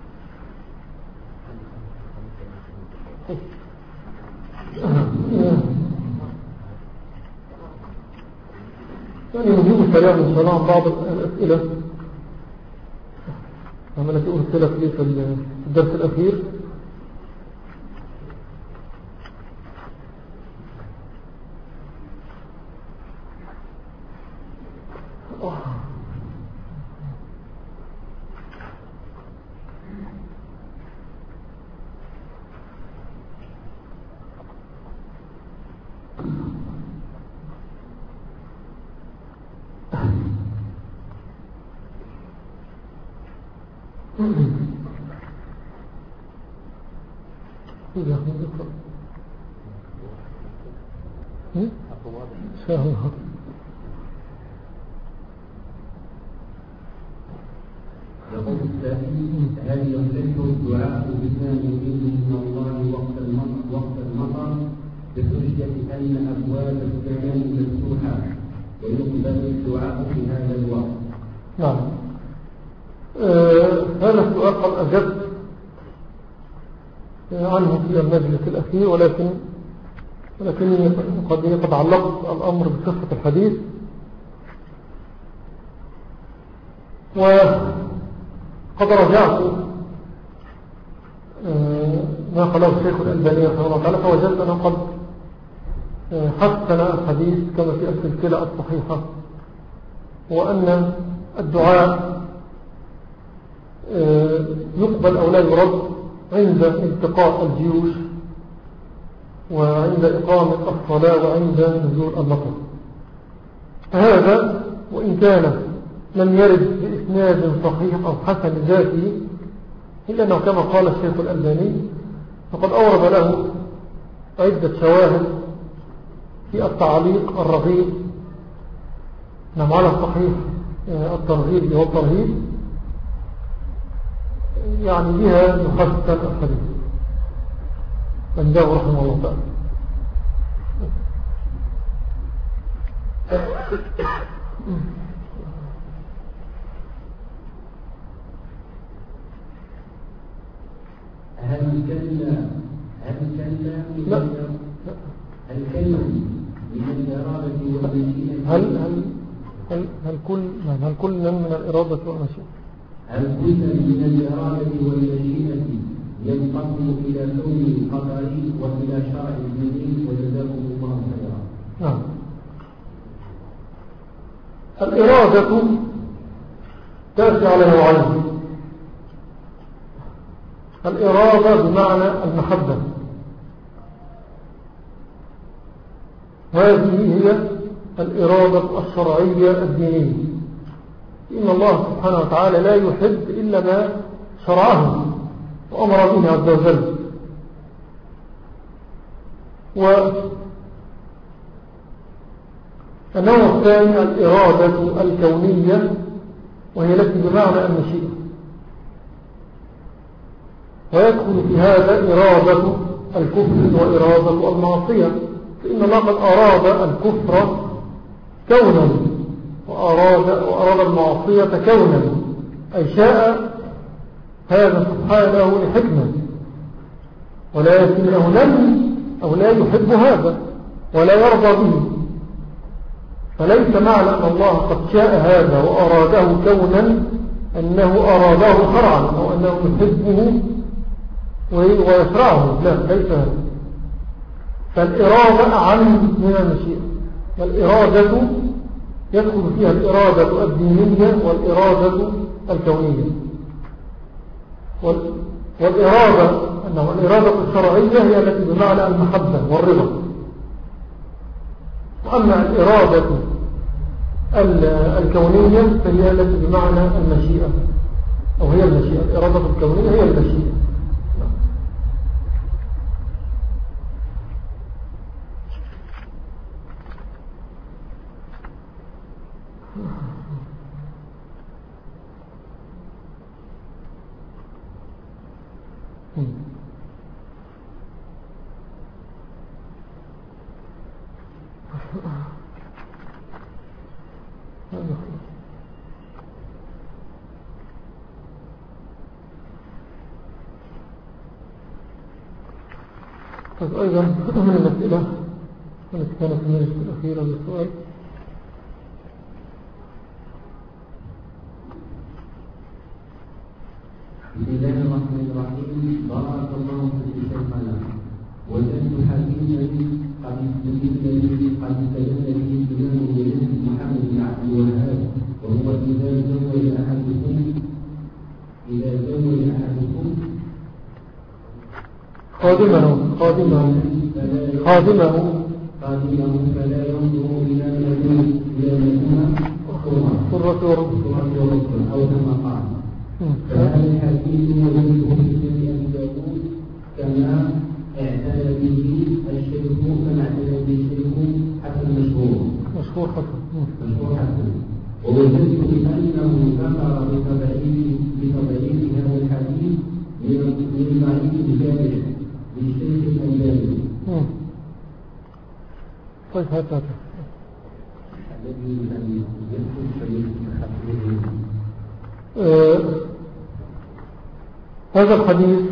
يعني نجيب سريعا إن شاء الله عن بعض الأسئلة التي أرسلت لي في الدرس الأخير. إن شاء الله. يقول السائل: هل يصح الدعاء بما يريد من الله وقت المطر وقت المطر بحجة أن أبواب السماء مفتوحة ويقبل الدعاء في هذا الوقت؟ نعم. آه هذا السؤال قد أجبت عنه في المجلس الأخير، ولكن ولكني قد قد علقت الأمر بصفة الحديث، وقد رجعت ما قاله الشيخ الألباني رحمه الله تعالى، فوجدت أنه قد حسن الحديث كما في السلسلة الصحيحة، وأن الدعاء يقبل أو لا يرد عند التقاء الجيوش وعند إقامة الصلاة وعند نزول المطر. هذا وإن كان لم يرد بإسناد صحيح أو حسن ذاته، إلا أنه كما قال الشيخ الألباني فقد أورد له عدة شواهد في التعليق الرغيب نعم على الصحيح الترغيب والترهيب، يعني بها يحسن الحديث عنده رحمه الله تعالى. هل كلا هل كلا لا هل كلا من الإرادة والمشيئة هل هل هل هل كل هل كل من الإرادة والمشيئة هل كل من الإرادة والمشيئة ينقسم إلى كون قدري وإلى شرع ديني؟ وجزاكم الله خيرا. نعم. الإرادة تأتي على نوعين: الإرادة بمعنى المحبة، هذه هي الإرادة الشرعية الدينية، إن الله سبحانه وتعالى لا يحب إلا ما شرعه وأمر به عز وجل. والنوع الثاني الإرادة الكونية، وهي التي بمعنى المشيئة، ويدخل في هذا إرادة الكفر وإرادة المعصية، فإن الله قد أراد الكفر كونا وأراد, وأراد المعصية كونا، أي شاء هذا سبحانه لحكمة، ولكنه لم أو لا يحب هذا ولا يرضى به. فليس معنى أن الله قد شاء هذا وأراده كونا أنه أراده شرعا أو أنه يحبه ويشرعه، لا، ليس هذا. فالإرادة أعم من المشيئة، والإرادة يدخل فيها الإرادة الدينية والإرادة الكونية. والإرادة أنه الإرادة الشرعية هي التي بمعنى المحبة والرضا، وأما الإرادة الكونية فهي التي بمعنى المشيئة، أو هي المشيئة. الإرادة الكونية هي المشيئة. طيب أيضا من الأسئلة التي كانت في المجلس الأخير هذا السؤال. بسم الله الرحمن الرحيم. بارك الله فيك شيخنا. وجدت حديثا قد استدل به قد استدل به الإمام الجليل محمد بن عبد الوهاب، وهو إذا زوج أحدكم إذا زوج أحدكم خادمه خادمه خادمه خادمه فلا ينظر إلى مدينة إلى مدينة سرة ورب أو كما قال. فهذا الحديث وجده في سنن أبي داود كما اعتنى به الشيخ كما اعتنى به الشيخ حسن مشهور مشهور حسن مشهور حسن ووجدت بأنه ذكر بتضعيف بتضعيف هذا الحديث من ضعيف الجامع للشيخ الألباني. طيب هذا الذي لم يدخل في تحقيقه آه هذا الحديث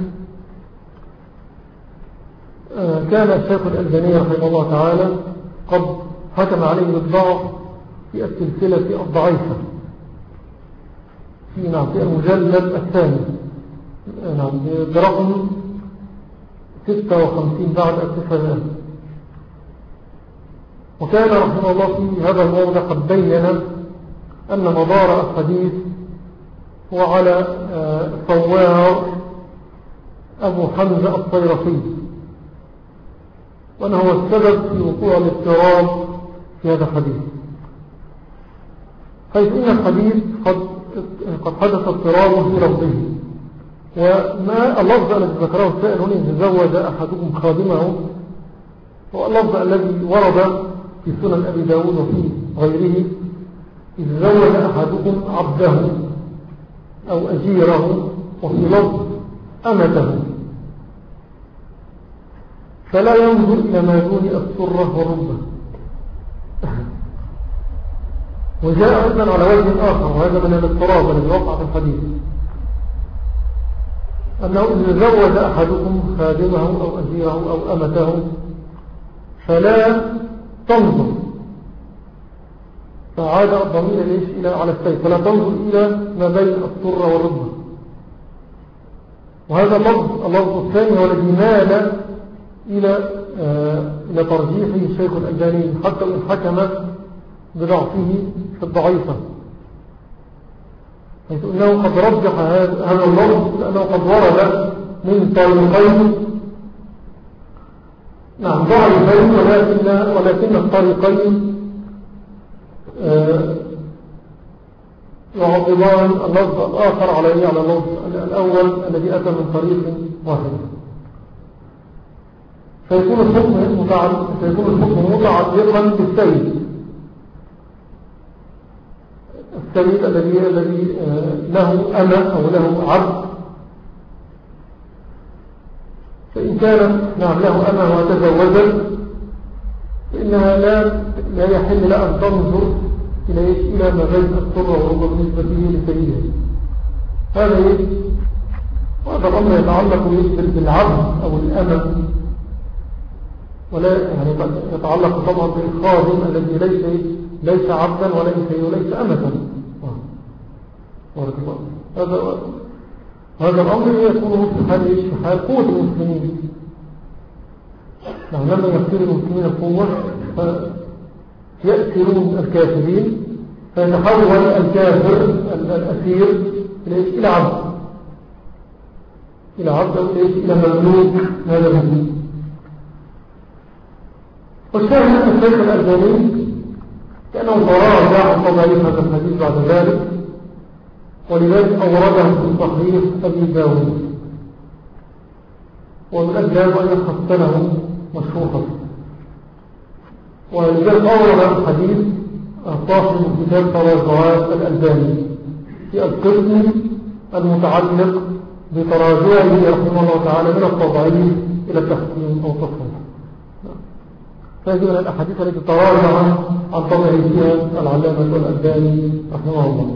آه كان الشيخ الألباني رحمه الله تعالى قد حكم عليه بالضعف في السلسلة الضعيفة في نعم في المجلد الثاني نعم برقم ستة وخمسين بعد التسعمائة. وكان رحمه الله في هذا الموضع قد بين أن مدار الحديث هو على صوار أبو حمزة الطيرفي، وأنه هو السبب في وقوع الاضطراب في هذا الحديث، حيث إن الحديث قد قد حدث اضطراب في لفظه. وما اللفظ الذي ذكره السائل هنا إذا زوج أحدكم خادمه هو اللفظ الذي ورد في سنن أبي داود وفي غيره: إذا زوج أحدكم عبده أو أجيره، وفي لفظ أمته، فلا ينظر إلى ما دون السرة والربة. وجاء أيضا على وجه آخر، وهذا من الاضطراب الذي وقع في الحديث، أنه إذا زوج أحدكم خادمه أو أجيره أو أمته فلا تنظر، فعاد الضمير ليش إلى على السيف، فلا تنظر إلى ما بين السرة والربة. وهذا اللفظ اللفظ الثاني هو الذي مال إلى آه إلى ترجيحه الشيخ الألباني حتى إن حكم بضعفه في الضعيفة، حيث أنه قد رجح هذا اللفظ لأنه قد ورد من طريقين نعم ضعيفين، ولكن ولكن الطريقين يعضلان اللفظ الآخر على على اللفظ الأول الذي أتى من طريق واحد، فيكون الحكم متعلق فيكون الحكم متعلقا بالسيد السيد الذي الذي له أمة أو له عبد. فإن كان نعم له أمة وتزوجت فإنها لا لا يحل لها أن تنظر إلى إلى ما بين السرة والربة بالنسبة لسيدها. هذا وهذا الأمر يتعلق بالعبد أو الأمة، ولا يعني يتعلق طبعا بالخادم الذي ليس ليس عبدا وليس وليس أمة. هذا هذا الأمر يكون في حال إيش؟ في حال قوة المسلمين. نعم لما يصير المسلمين القوة فيأثرون الكافرين، فيتحول الكافر الأسير إلى عبد إلى عبد أو إلى مملوك هذا المملوك. والشاهد أن الشيخ الألباني كأنه تراجع عن تضعيف هذا الحديث بعد ذلك، ولذلك أورده في صحيح أبي داود، ومن أجل هذا أن حسنه مشروحا. ولذلك أورد الحديث صاحب كتاب تراجعات الألباني في القسم المتعلق بتراجعه رحمه الله تعالى من التضعيف إلى التحسين أو التصحيح. فهذه من الأحاديث التي تراجع عن تضعيفها العلامة الألباني رحمه الله.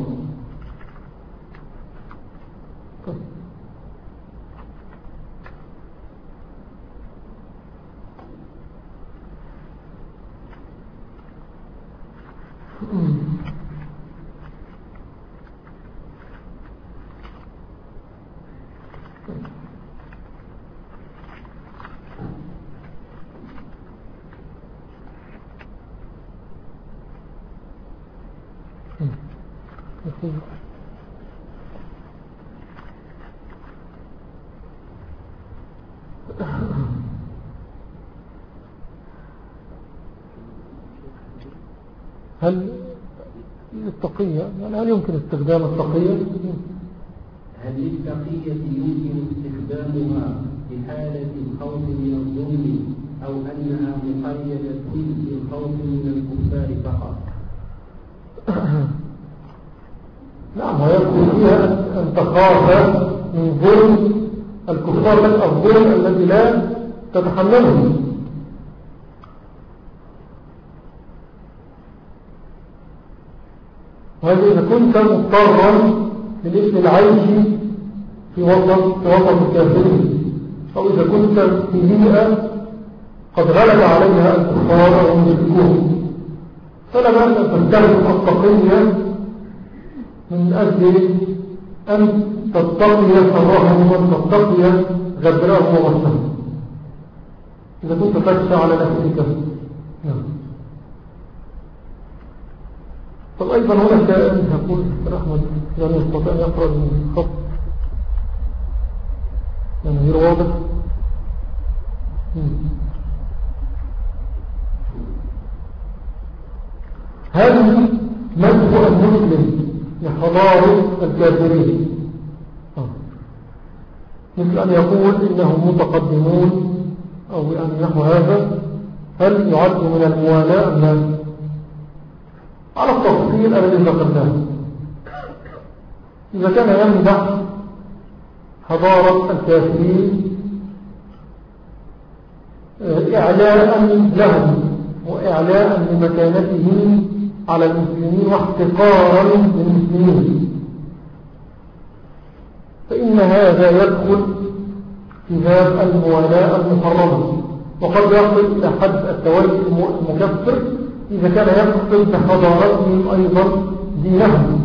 هل التقية يعني هل يمكن استخدام التقية؟ هل للتقية يمكن استخدامها في حالة الخوف من الظلم أو أنها مقيدة بالخوف من الكفار فقط؟ نعم، ويكون فيها أن تخاف من ظلم الكفار لك الظلم الذي لا تتحمله. وهذا إذا كنت مضطرا للإثم العيش في وسط في وسط الكافرين، أو إذا كنت في بيئة قد غلب عليها الكفار أو المشركون، فلا بأس أن تستخدم التقية من أجل أن تتقي شرهم وأن تتقي غدرهم وغشهم إذا كنت تخشى على نفسك. نعم. طب أيضا هنا سائل يقول أحمد يعني يستطيع أن يقرأ من الخط يعني غير واضح. هذه مدح المسلم لحضارة الكافرين، مثل أن يقول إنهم متقدمون أو يعني نحو هذا، هل يعد من الموالاة أم لا؟ على التفصيل الذي ذكرناه، إذا كان يمدح حضارة الكافرين إعلاء لهم وإعلاء لمكانتهم على المسلمين واحتقارا للمسلمين، فإن هذا يدخل في باب الموالاة المحرمة، وقد يصل إلى حد التولي المكفر إذا كان يقصد بحضارتهم أيضا دينهم،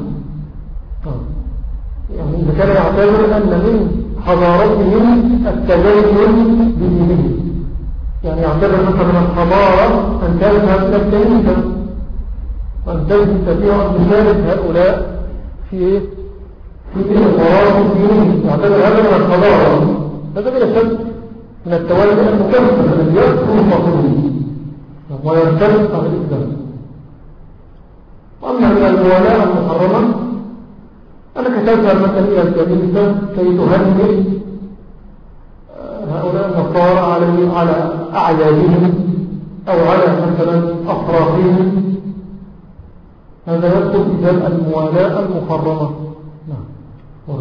يعني إذا كان يعتبر أن من حضارتهم التدين بدينهم، يعني يعتبر مثلا الحضارة أن تذهب إلى الكنيسة وأن تستطيع أن تشارك هؤلاء في في إقرار دينهم، يعتبر هذا من الحضارة. هذا بلا شك من التولي المكفر الذي يكفر المصري ويرتد عن الإسلام. وأما من الموالاة المحرمة أنك تذهب مثلا إلى الكنيسة كي تهنئ هؤلاء النصارى على على أعيادهم أو على مثلا أفراحهم، هذا يدخل في باب الموالاة المحرمة. نعم.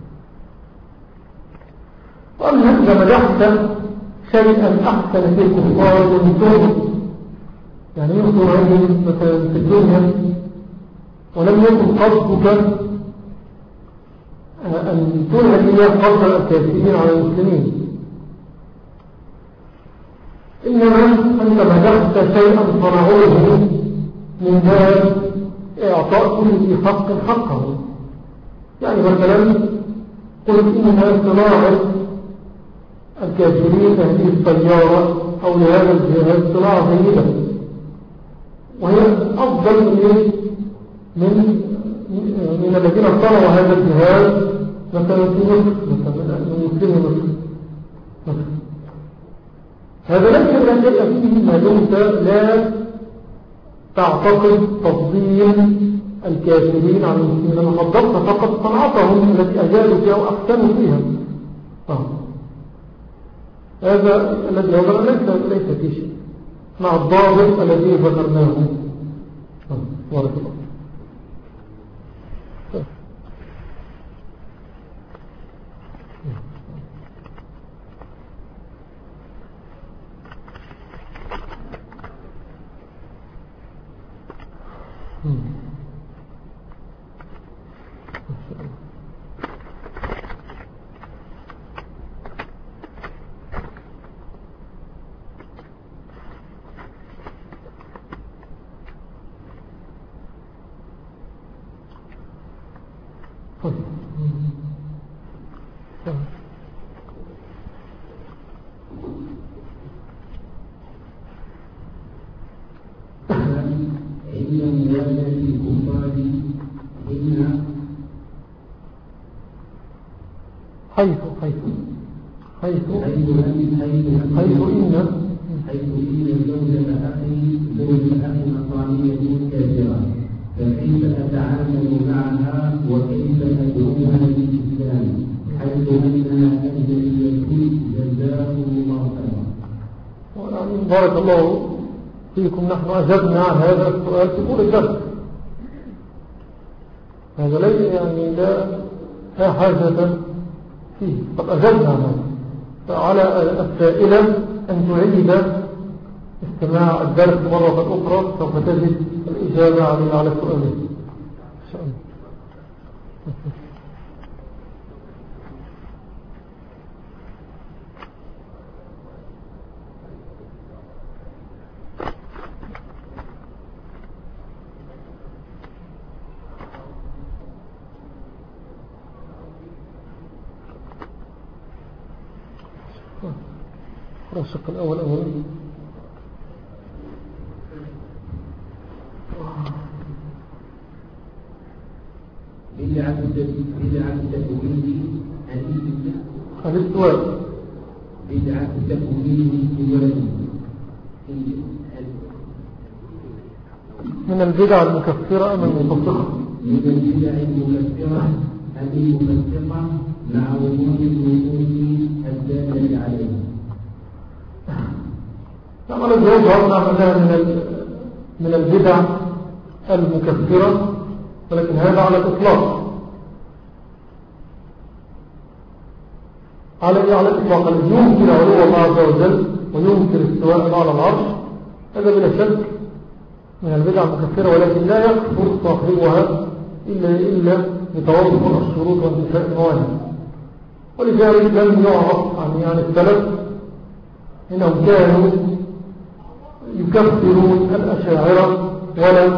وأما إذا مدحت شيئا أحسن في الكفار يمكن يعني يخطر عليهم مثلا في الدنيا ولم يكن قصدك أن تلهي إياه قصد الكافرين على المسلمين، إنما أنت مدحت شيئا صنعوه من باب إعطاء كل ذي حق حقه. يعني مثلا قلت إنها صناعة الكافرين هذه السيارة أو لهذا الجهاز صناعة جيدة، وهي أفضل من من من الذين صنعوا هذا الجهاز مثلا في مصر، مثلا من مسلم مصر مثلا. هذا ليس لا شيء فيه ما دمت لا تعتقد تفضيل الكافرين عن المسلمين، لما فضلت فقط صنعتهم التي أجادوا فيها وأحسنوا فيها. آه. هذا الذي يظهر ليس ليس في شيء مع الضابط الذي ذكرناه. آه. بارك الله. حيث حيث حيث حيث إن حيث إن زوجة أخي زوجة أخي نصرانية كافرة فكيف أتعامل معها وكيف أدعوها للإسلام حيث أنها أجنبية جزاكم الله خيرا. بارك الله فيكم. نحن أجبنا عن هذا السؤال في طول الدرس. هذا ليس يعني لا حاجة فيه، قد أجبنا عنه. فعلى السائلة أن تعيد استماع الدرس مرة أخرى سوف تجد الإجابة على السؤال. إن شاء الله. الشق الأول أولا. بدعة بدعة تكوين الاستواء. بدعة تكوين الولد من البدع المكفرة أم المفسقة؟ من البدع المكفرة أم المفسقة مع وجود النصوص الدالة عليها. نعم الجواب عرضنا أنها من من البدع المكفرة، ولكن هذا على الإطلاق. على على الإطلاق الذي ينكر علو الله عز وجل وينكر استواء على العرش هذا بلا شك من البدع المكفرة، ولكن لا يكفر صاحبها إلا إلا بتوافر الشروط وانتفاء الموانع. ولذلك لم يعرف عن يعني السلف إنهم كانوا يكفرون الأشاعرة ولا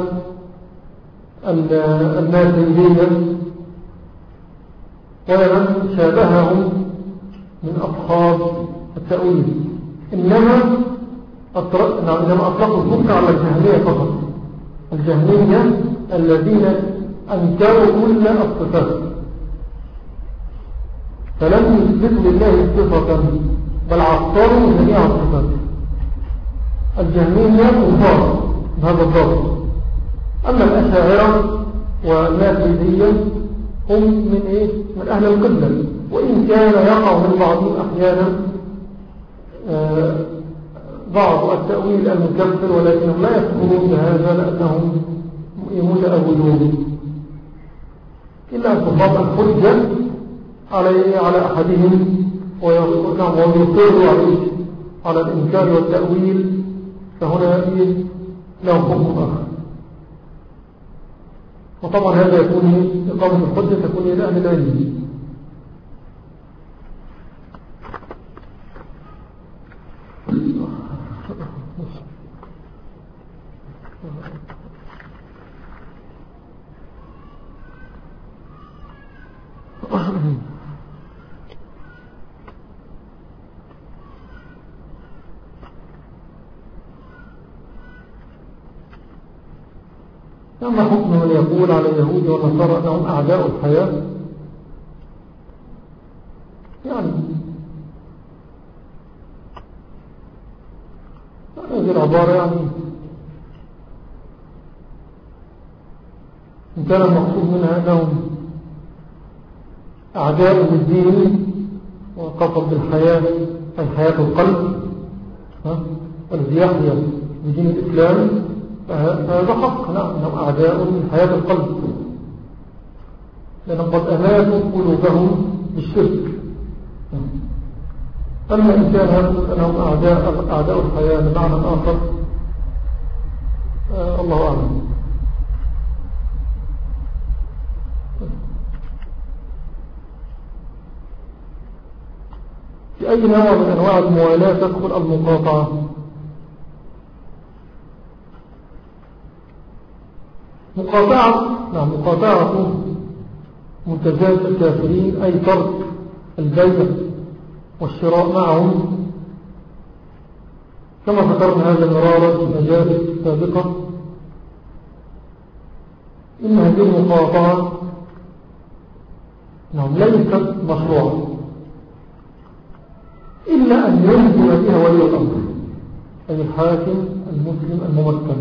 الماتريدية ولا من شابههم من أصحاب التأويل، إنما إنما أطلقوا الكفر على الجهمية فقط. الجهمية الذين أنكروا كل الصفات فلم يثبتوا لله صفة بل عطلوا جميع الصفات. الجهمية كفار بهذا الضبط. أما الأشاعرة والماتريدية هم من إيه؟ من أهل القبلة، وإن كان يقع من بعضهم أحيانا آه بعض التأويل المكفر، ولكنهم لا يكفرون بهذا لأنهم متأولون، إلا أن تضاف الحجة على على أحدهم ويصر عليه على الإنكار والتأويل، فهنا له حكم آخر. وطبعا هذا يكون إقامة الحجة تكون إلى أهل العلم. أما حكم من يقول على اليهود والنصارى أنهم أعداء الحياة، يعني هذه العبارة يعني إن كان المقصود منها أنهم أعداء للدين وقصد بالحياة أي حياة القلب الذي يحيا بدين الإسلام، فهذا حق. نعم أنهم أعداء من حياة القلب، لأنهم قد أماتوا قلوبهم بالشرك. أما إن كان هذا أنهم أعداء, أعداء الحياة بمعنى آخر آه الله أعلم. في أي نوع من أنواع الموالاة تدخل المقاطعة؟ مقاطعة نعم مقاطعة منتجات الكافرين، أي ترك البيع والشراء معهم، كما ذكرنا هذا مرارا في المجالس السابقة. إن هذه المقاطعة نعم ليست مشروعة إلا أن يلزم بها ولي الأمر، أي الحاكم المسلم الممكن.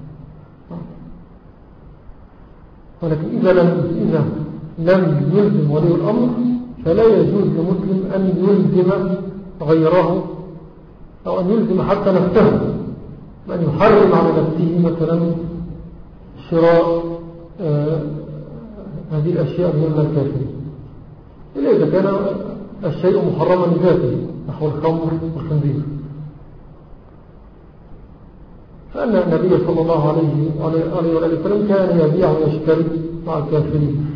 ولكن إذا لم إذا لم يلزم ولي الأمر فلا يجوز لمسلم أن يلزم غيره أو أن يلزم حتى نفسه، بأن يحرم على نفسه مثلا شراء آه هذه الأشياء من الكافرين، إلا إذا كان الشيء محرما لذاته نحو الخمر والخنزير. فأن النبي صلى الله عليه وآله وسلم كان يبيع ويشتري مع الكافرين،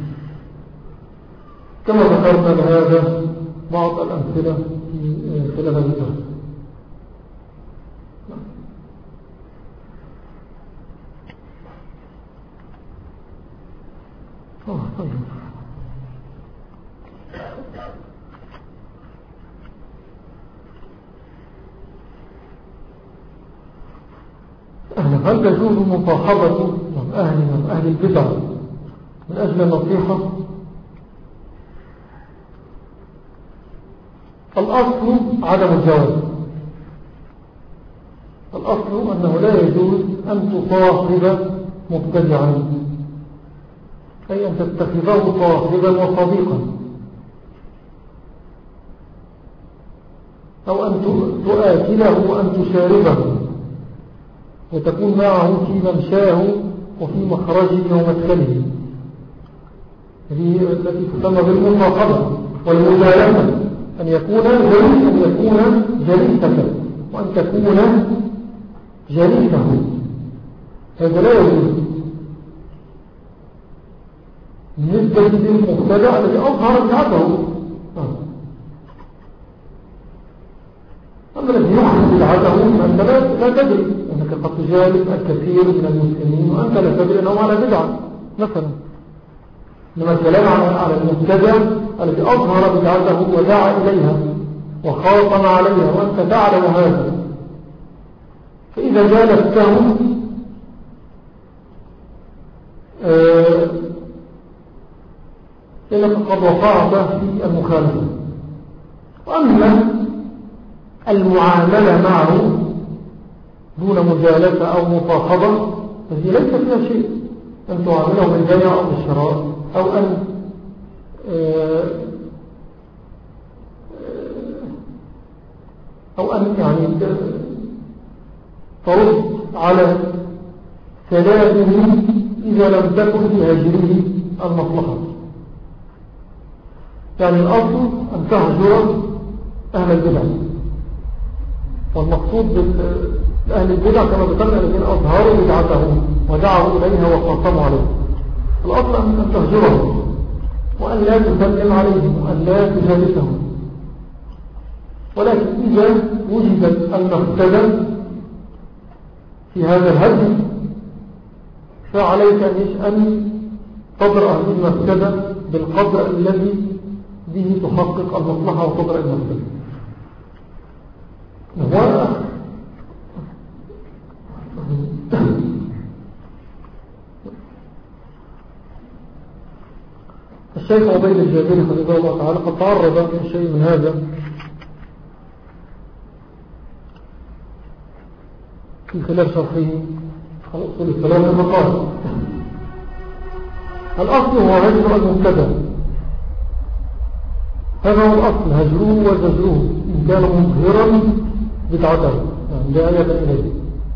كما ذكرنا لهذا بعض الأمثلة في خلال هذه الآية. طيب. هل تجوز مصاحبة أهل أهل البدع من أجل النصيحة؟ الأصل عدم الجواز. الأصل أنه لا يجوز أن تصاحب مبتدعا، أي أن تتخذه صاحبا وصديقا، أو أن تؤكله وأن تشاربه وتكون معه في ممشاه وفي مخرجه ومدخله، هذه التي تسمى بالمصاحبة والمجالسة، أن يكون جليس أن يكون جليسك وأن تكون جليسه، هذا لا يجوز بالنسبة للمبتدع الذي أظهر بدعته. أما الذي يحدث بدعته فأنت لا تدري أنك قد تجالس الكثير من المسلمين وأنت لا تدري أنهم على بدعة مثلا. إنما الكلام على المبتدع الذي أظهر بدعته ودعا إليها وخاصم عليها وأنت تعلم هذا، فإذا جالسته آه إنك قد وقعت في المخالفة. وأما المعاملة معه دون مجالسة أو مصاحبة فهي ليس فيها شيء، أن تعامله بالبيع أو بالشراء، أو أن أو أن يعني ترد على سلامه إذا لم تكن في هجره المصلحة. يعني الأصل أن تهجر أهل البدع، والمقصود بأهل البدع كما ذكرنا الذين أظهروا بدعتهم ودعوا إليها وخاصموا عليها. الأصل أن تهجرهم وأن لا تسلم عليهم وأن لا تجالسهم. ولكن إذا وجدت المفسدة في هذا الهجر فعليك أن تضرأ هذه المفسدة بالقدر الذي به تحقق المصلحة وتضرأ المفسدة. الشيخ عبيد الجابري حفظه الله تعالى قد تعرض من شيء من هذا في خلال شرحه على أصول الثلاثة، فقال: الأصل هو هجر المبتدع، هذا هو الأصل، هجروه وزجروه إن كان مظهرا بدعته، يعني لا يد إليه.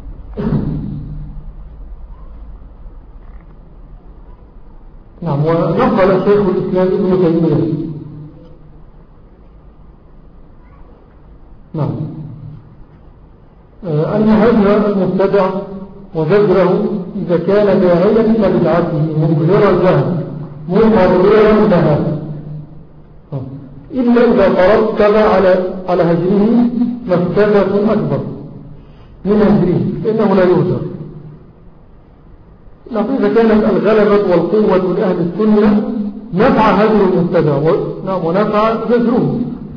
نعم. ونقل شيخ الإسلام ابن تيمية نعم أن هجر المبتدع وزجره إذا كان داعيا إلى بدعته مظهر الجهل مقررا لها، إلا إذا ترتب على على هجره مفسدة أكبر من هجره فإنه لا يهجر. إذا كانت الغلبة والقوة لأهل السنة نفع هجر المبتدع ونفع زجره.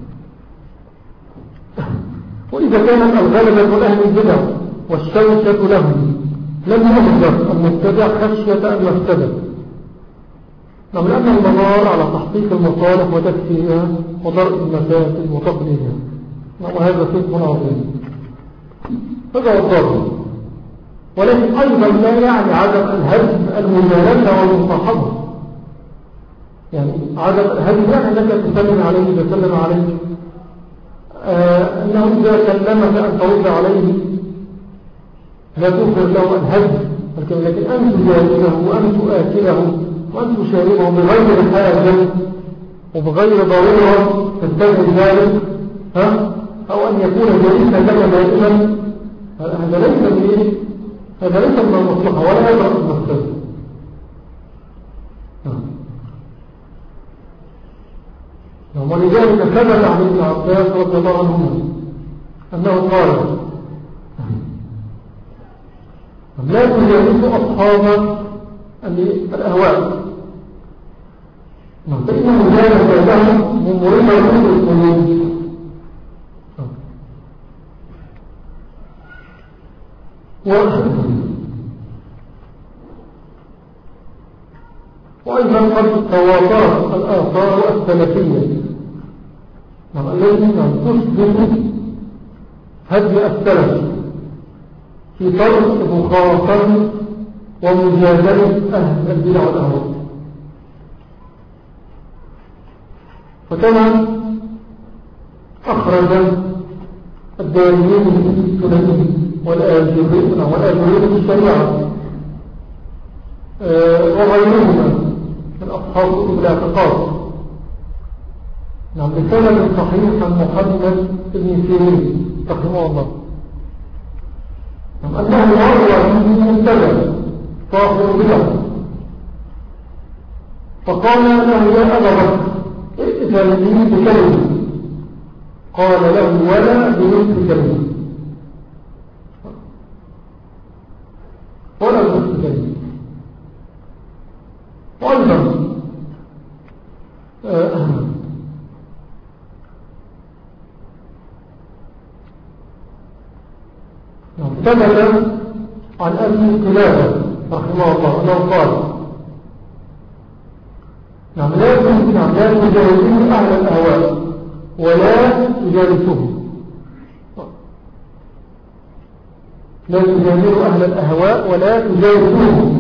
وإذا كانت الغلبة لأهل البدع والشوكة لهم لم يهجر المبتدع خشية أن يفتدى، نعم، لأن المدار على تحقيق المصالح وتكفيرها وضرب المفاسد وتقليلها، نعم، وهذا صدق عظيم. هذا هو الضرب. ولكن أيضا لا يعني عدم الهدم المجالسة والمصاحبة، يعني عدم الهدم يعني أنك تسلم عليه تسلم عليه آه أنه إذا كلمك أن ترد عليه لا تغفر له الهدم، لكن أن تجالسه وأن تؤكله وأن تشاربه بغير حاجة وبغير ضرورة تستدعي ذلك، ها؟ أو أن يكون جليسا لك دائما، هذا ليس من هذا ليس من المصلحة ولا يدرك المقصد. ولذلك ثبت عن ابن عباس رضي الله عنهما أنه قال لا تجالس أصحاب الأهواء، فإن مجالسة لهم ممرضة القلوب. وأيضا قد تواترت الآثار السلفية التي تثبت هدي السلف في طرق مخاطرة ومجادلة أهل البدع والأهواء. فكما أخرج الدارمي في السنن والآجرين في الشريعة وغيرهما من أصحاب الاعتقاد، نعم، بسند صحيح عن محمد بن سيرين رحمه الله، نعم، أنه روى من مبتدع صاحب بدع فقال له يا أبا بكر ائذن لي بكلمة، قال له ولا بنصف كلمة ولا بنصف كلمة. وأيضا ثبت عن أبي قلابة رحمه الله أنه قال نعم لا تجالسون أهل الأهواء ولا تجالسوهم، لا تجالسوا أهل الأهواء ولا تجالسوهم،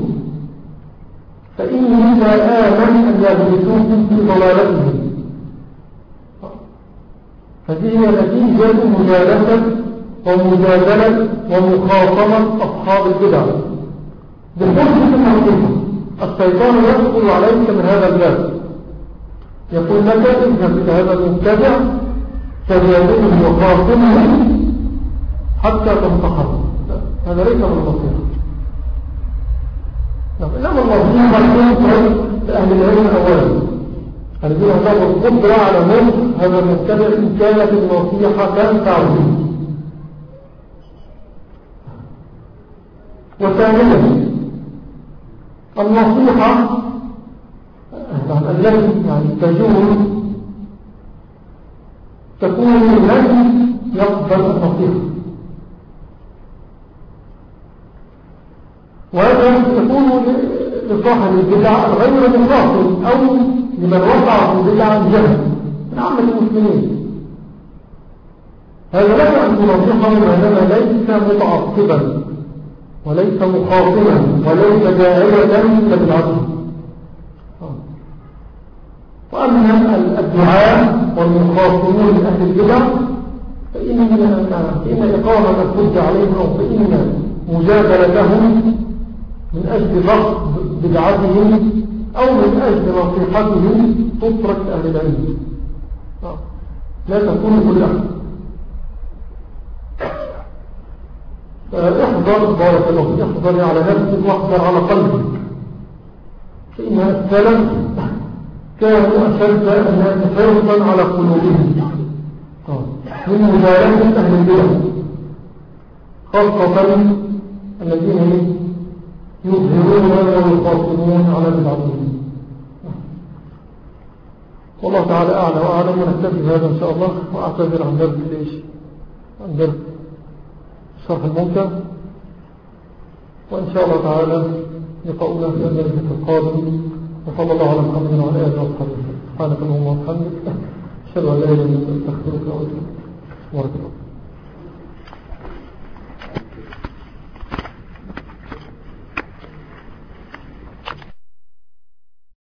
فإني لا آمن أن يجلسوكم في ضلالتهم. هذه نتيجة مجالسة ومجادلة ومخاصمة أصحاب البدع بحجة الحقيقة. الشيطان يدخل عليك من هذا الباب، يقول لك اذهب إلى هذا المبتدع فليدعه وخاصمه حتى تنتحر. هذا ليس من النصيحة، إنما النصيحة تنصر لأهل العلم أولا الذين لهم القدرة على موت هذا المبتدع إن كانت النصيحة تنفعه. وثانيا النصيحة التي يعني تجوز تكون لمن يقبل النصيحة، وهذا تكون لصاحب البدع غير مخاطب أو لمن وقع في البدع جهل من عامة المسلمين. هذا لا أن نصيحة وإنما ليس متعصبا وليس مخاطبا وليس داعية لبدعته. وأما الدعاء والمخاطبون من أهل البدع فإن فإن إقامة الحجة عليهم أو فإن مجادلتهم من أجل ضغط بدعتهم أو من أجل نصيحتهم تترك أهل العلم، لا تكون كلها. احضر بارك الله فيك، احضر على نفسك واحضر على قلبك، فإن السلف كانوا أشد الناس حرصا على قلوبهم من مجالسة أهل البدع، خاصة الذين يظهرون ويخاطبون على بدعتهم. والله تعالى أعلى وأعلم، ونكتفي بهذا إن شاء الله، وأعتذر عن درس ليش عن درس الشرح الممتع، وإن شاء الله تعالى لقاؤنا في الدرس القادم. وصلى الله على محمد وعلى آله وصحبه. سبحانك اللهم وبحمدك، أشهد أن لا إله إلا أنت، أستغفرك وأتوب إليك.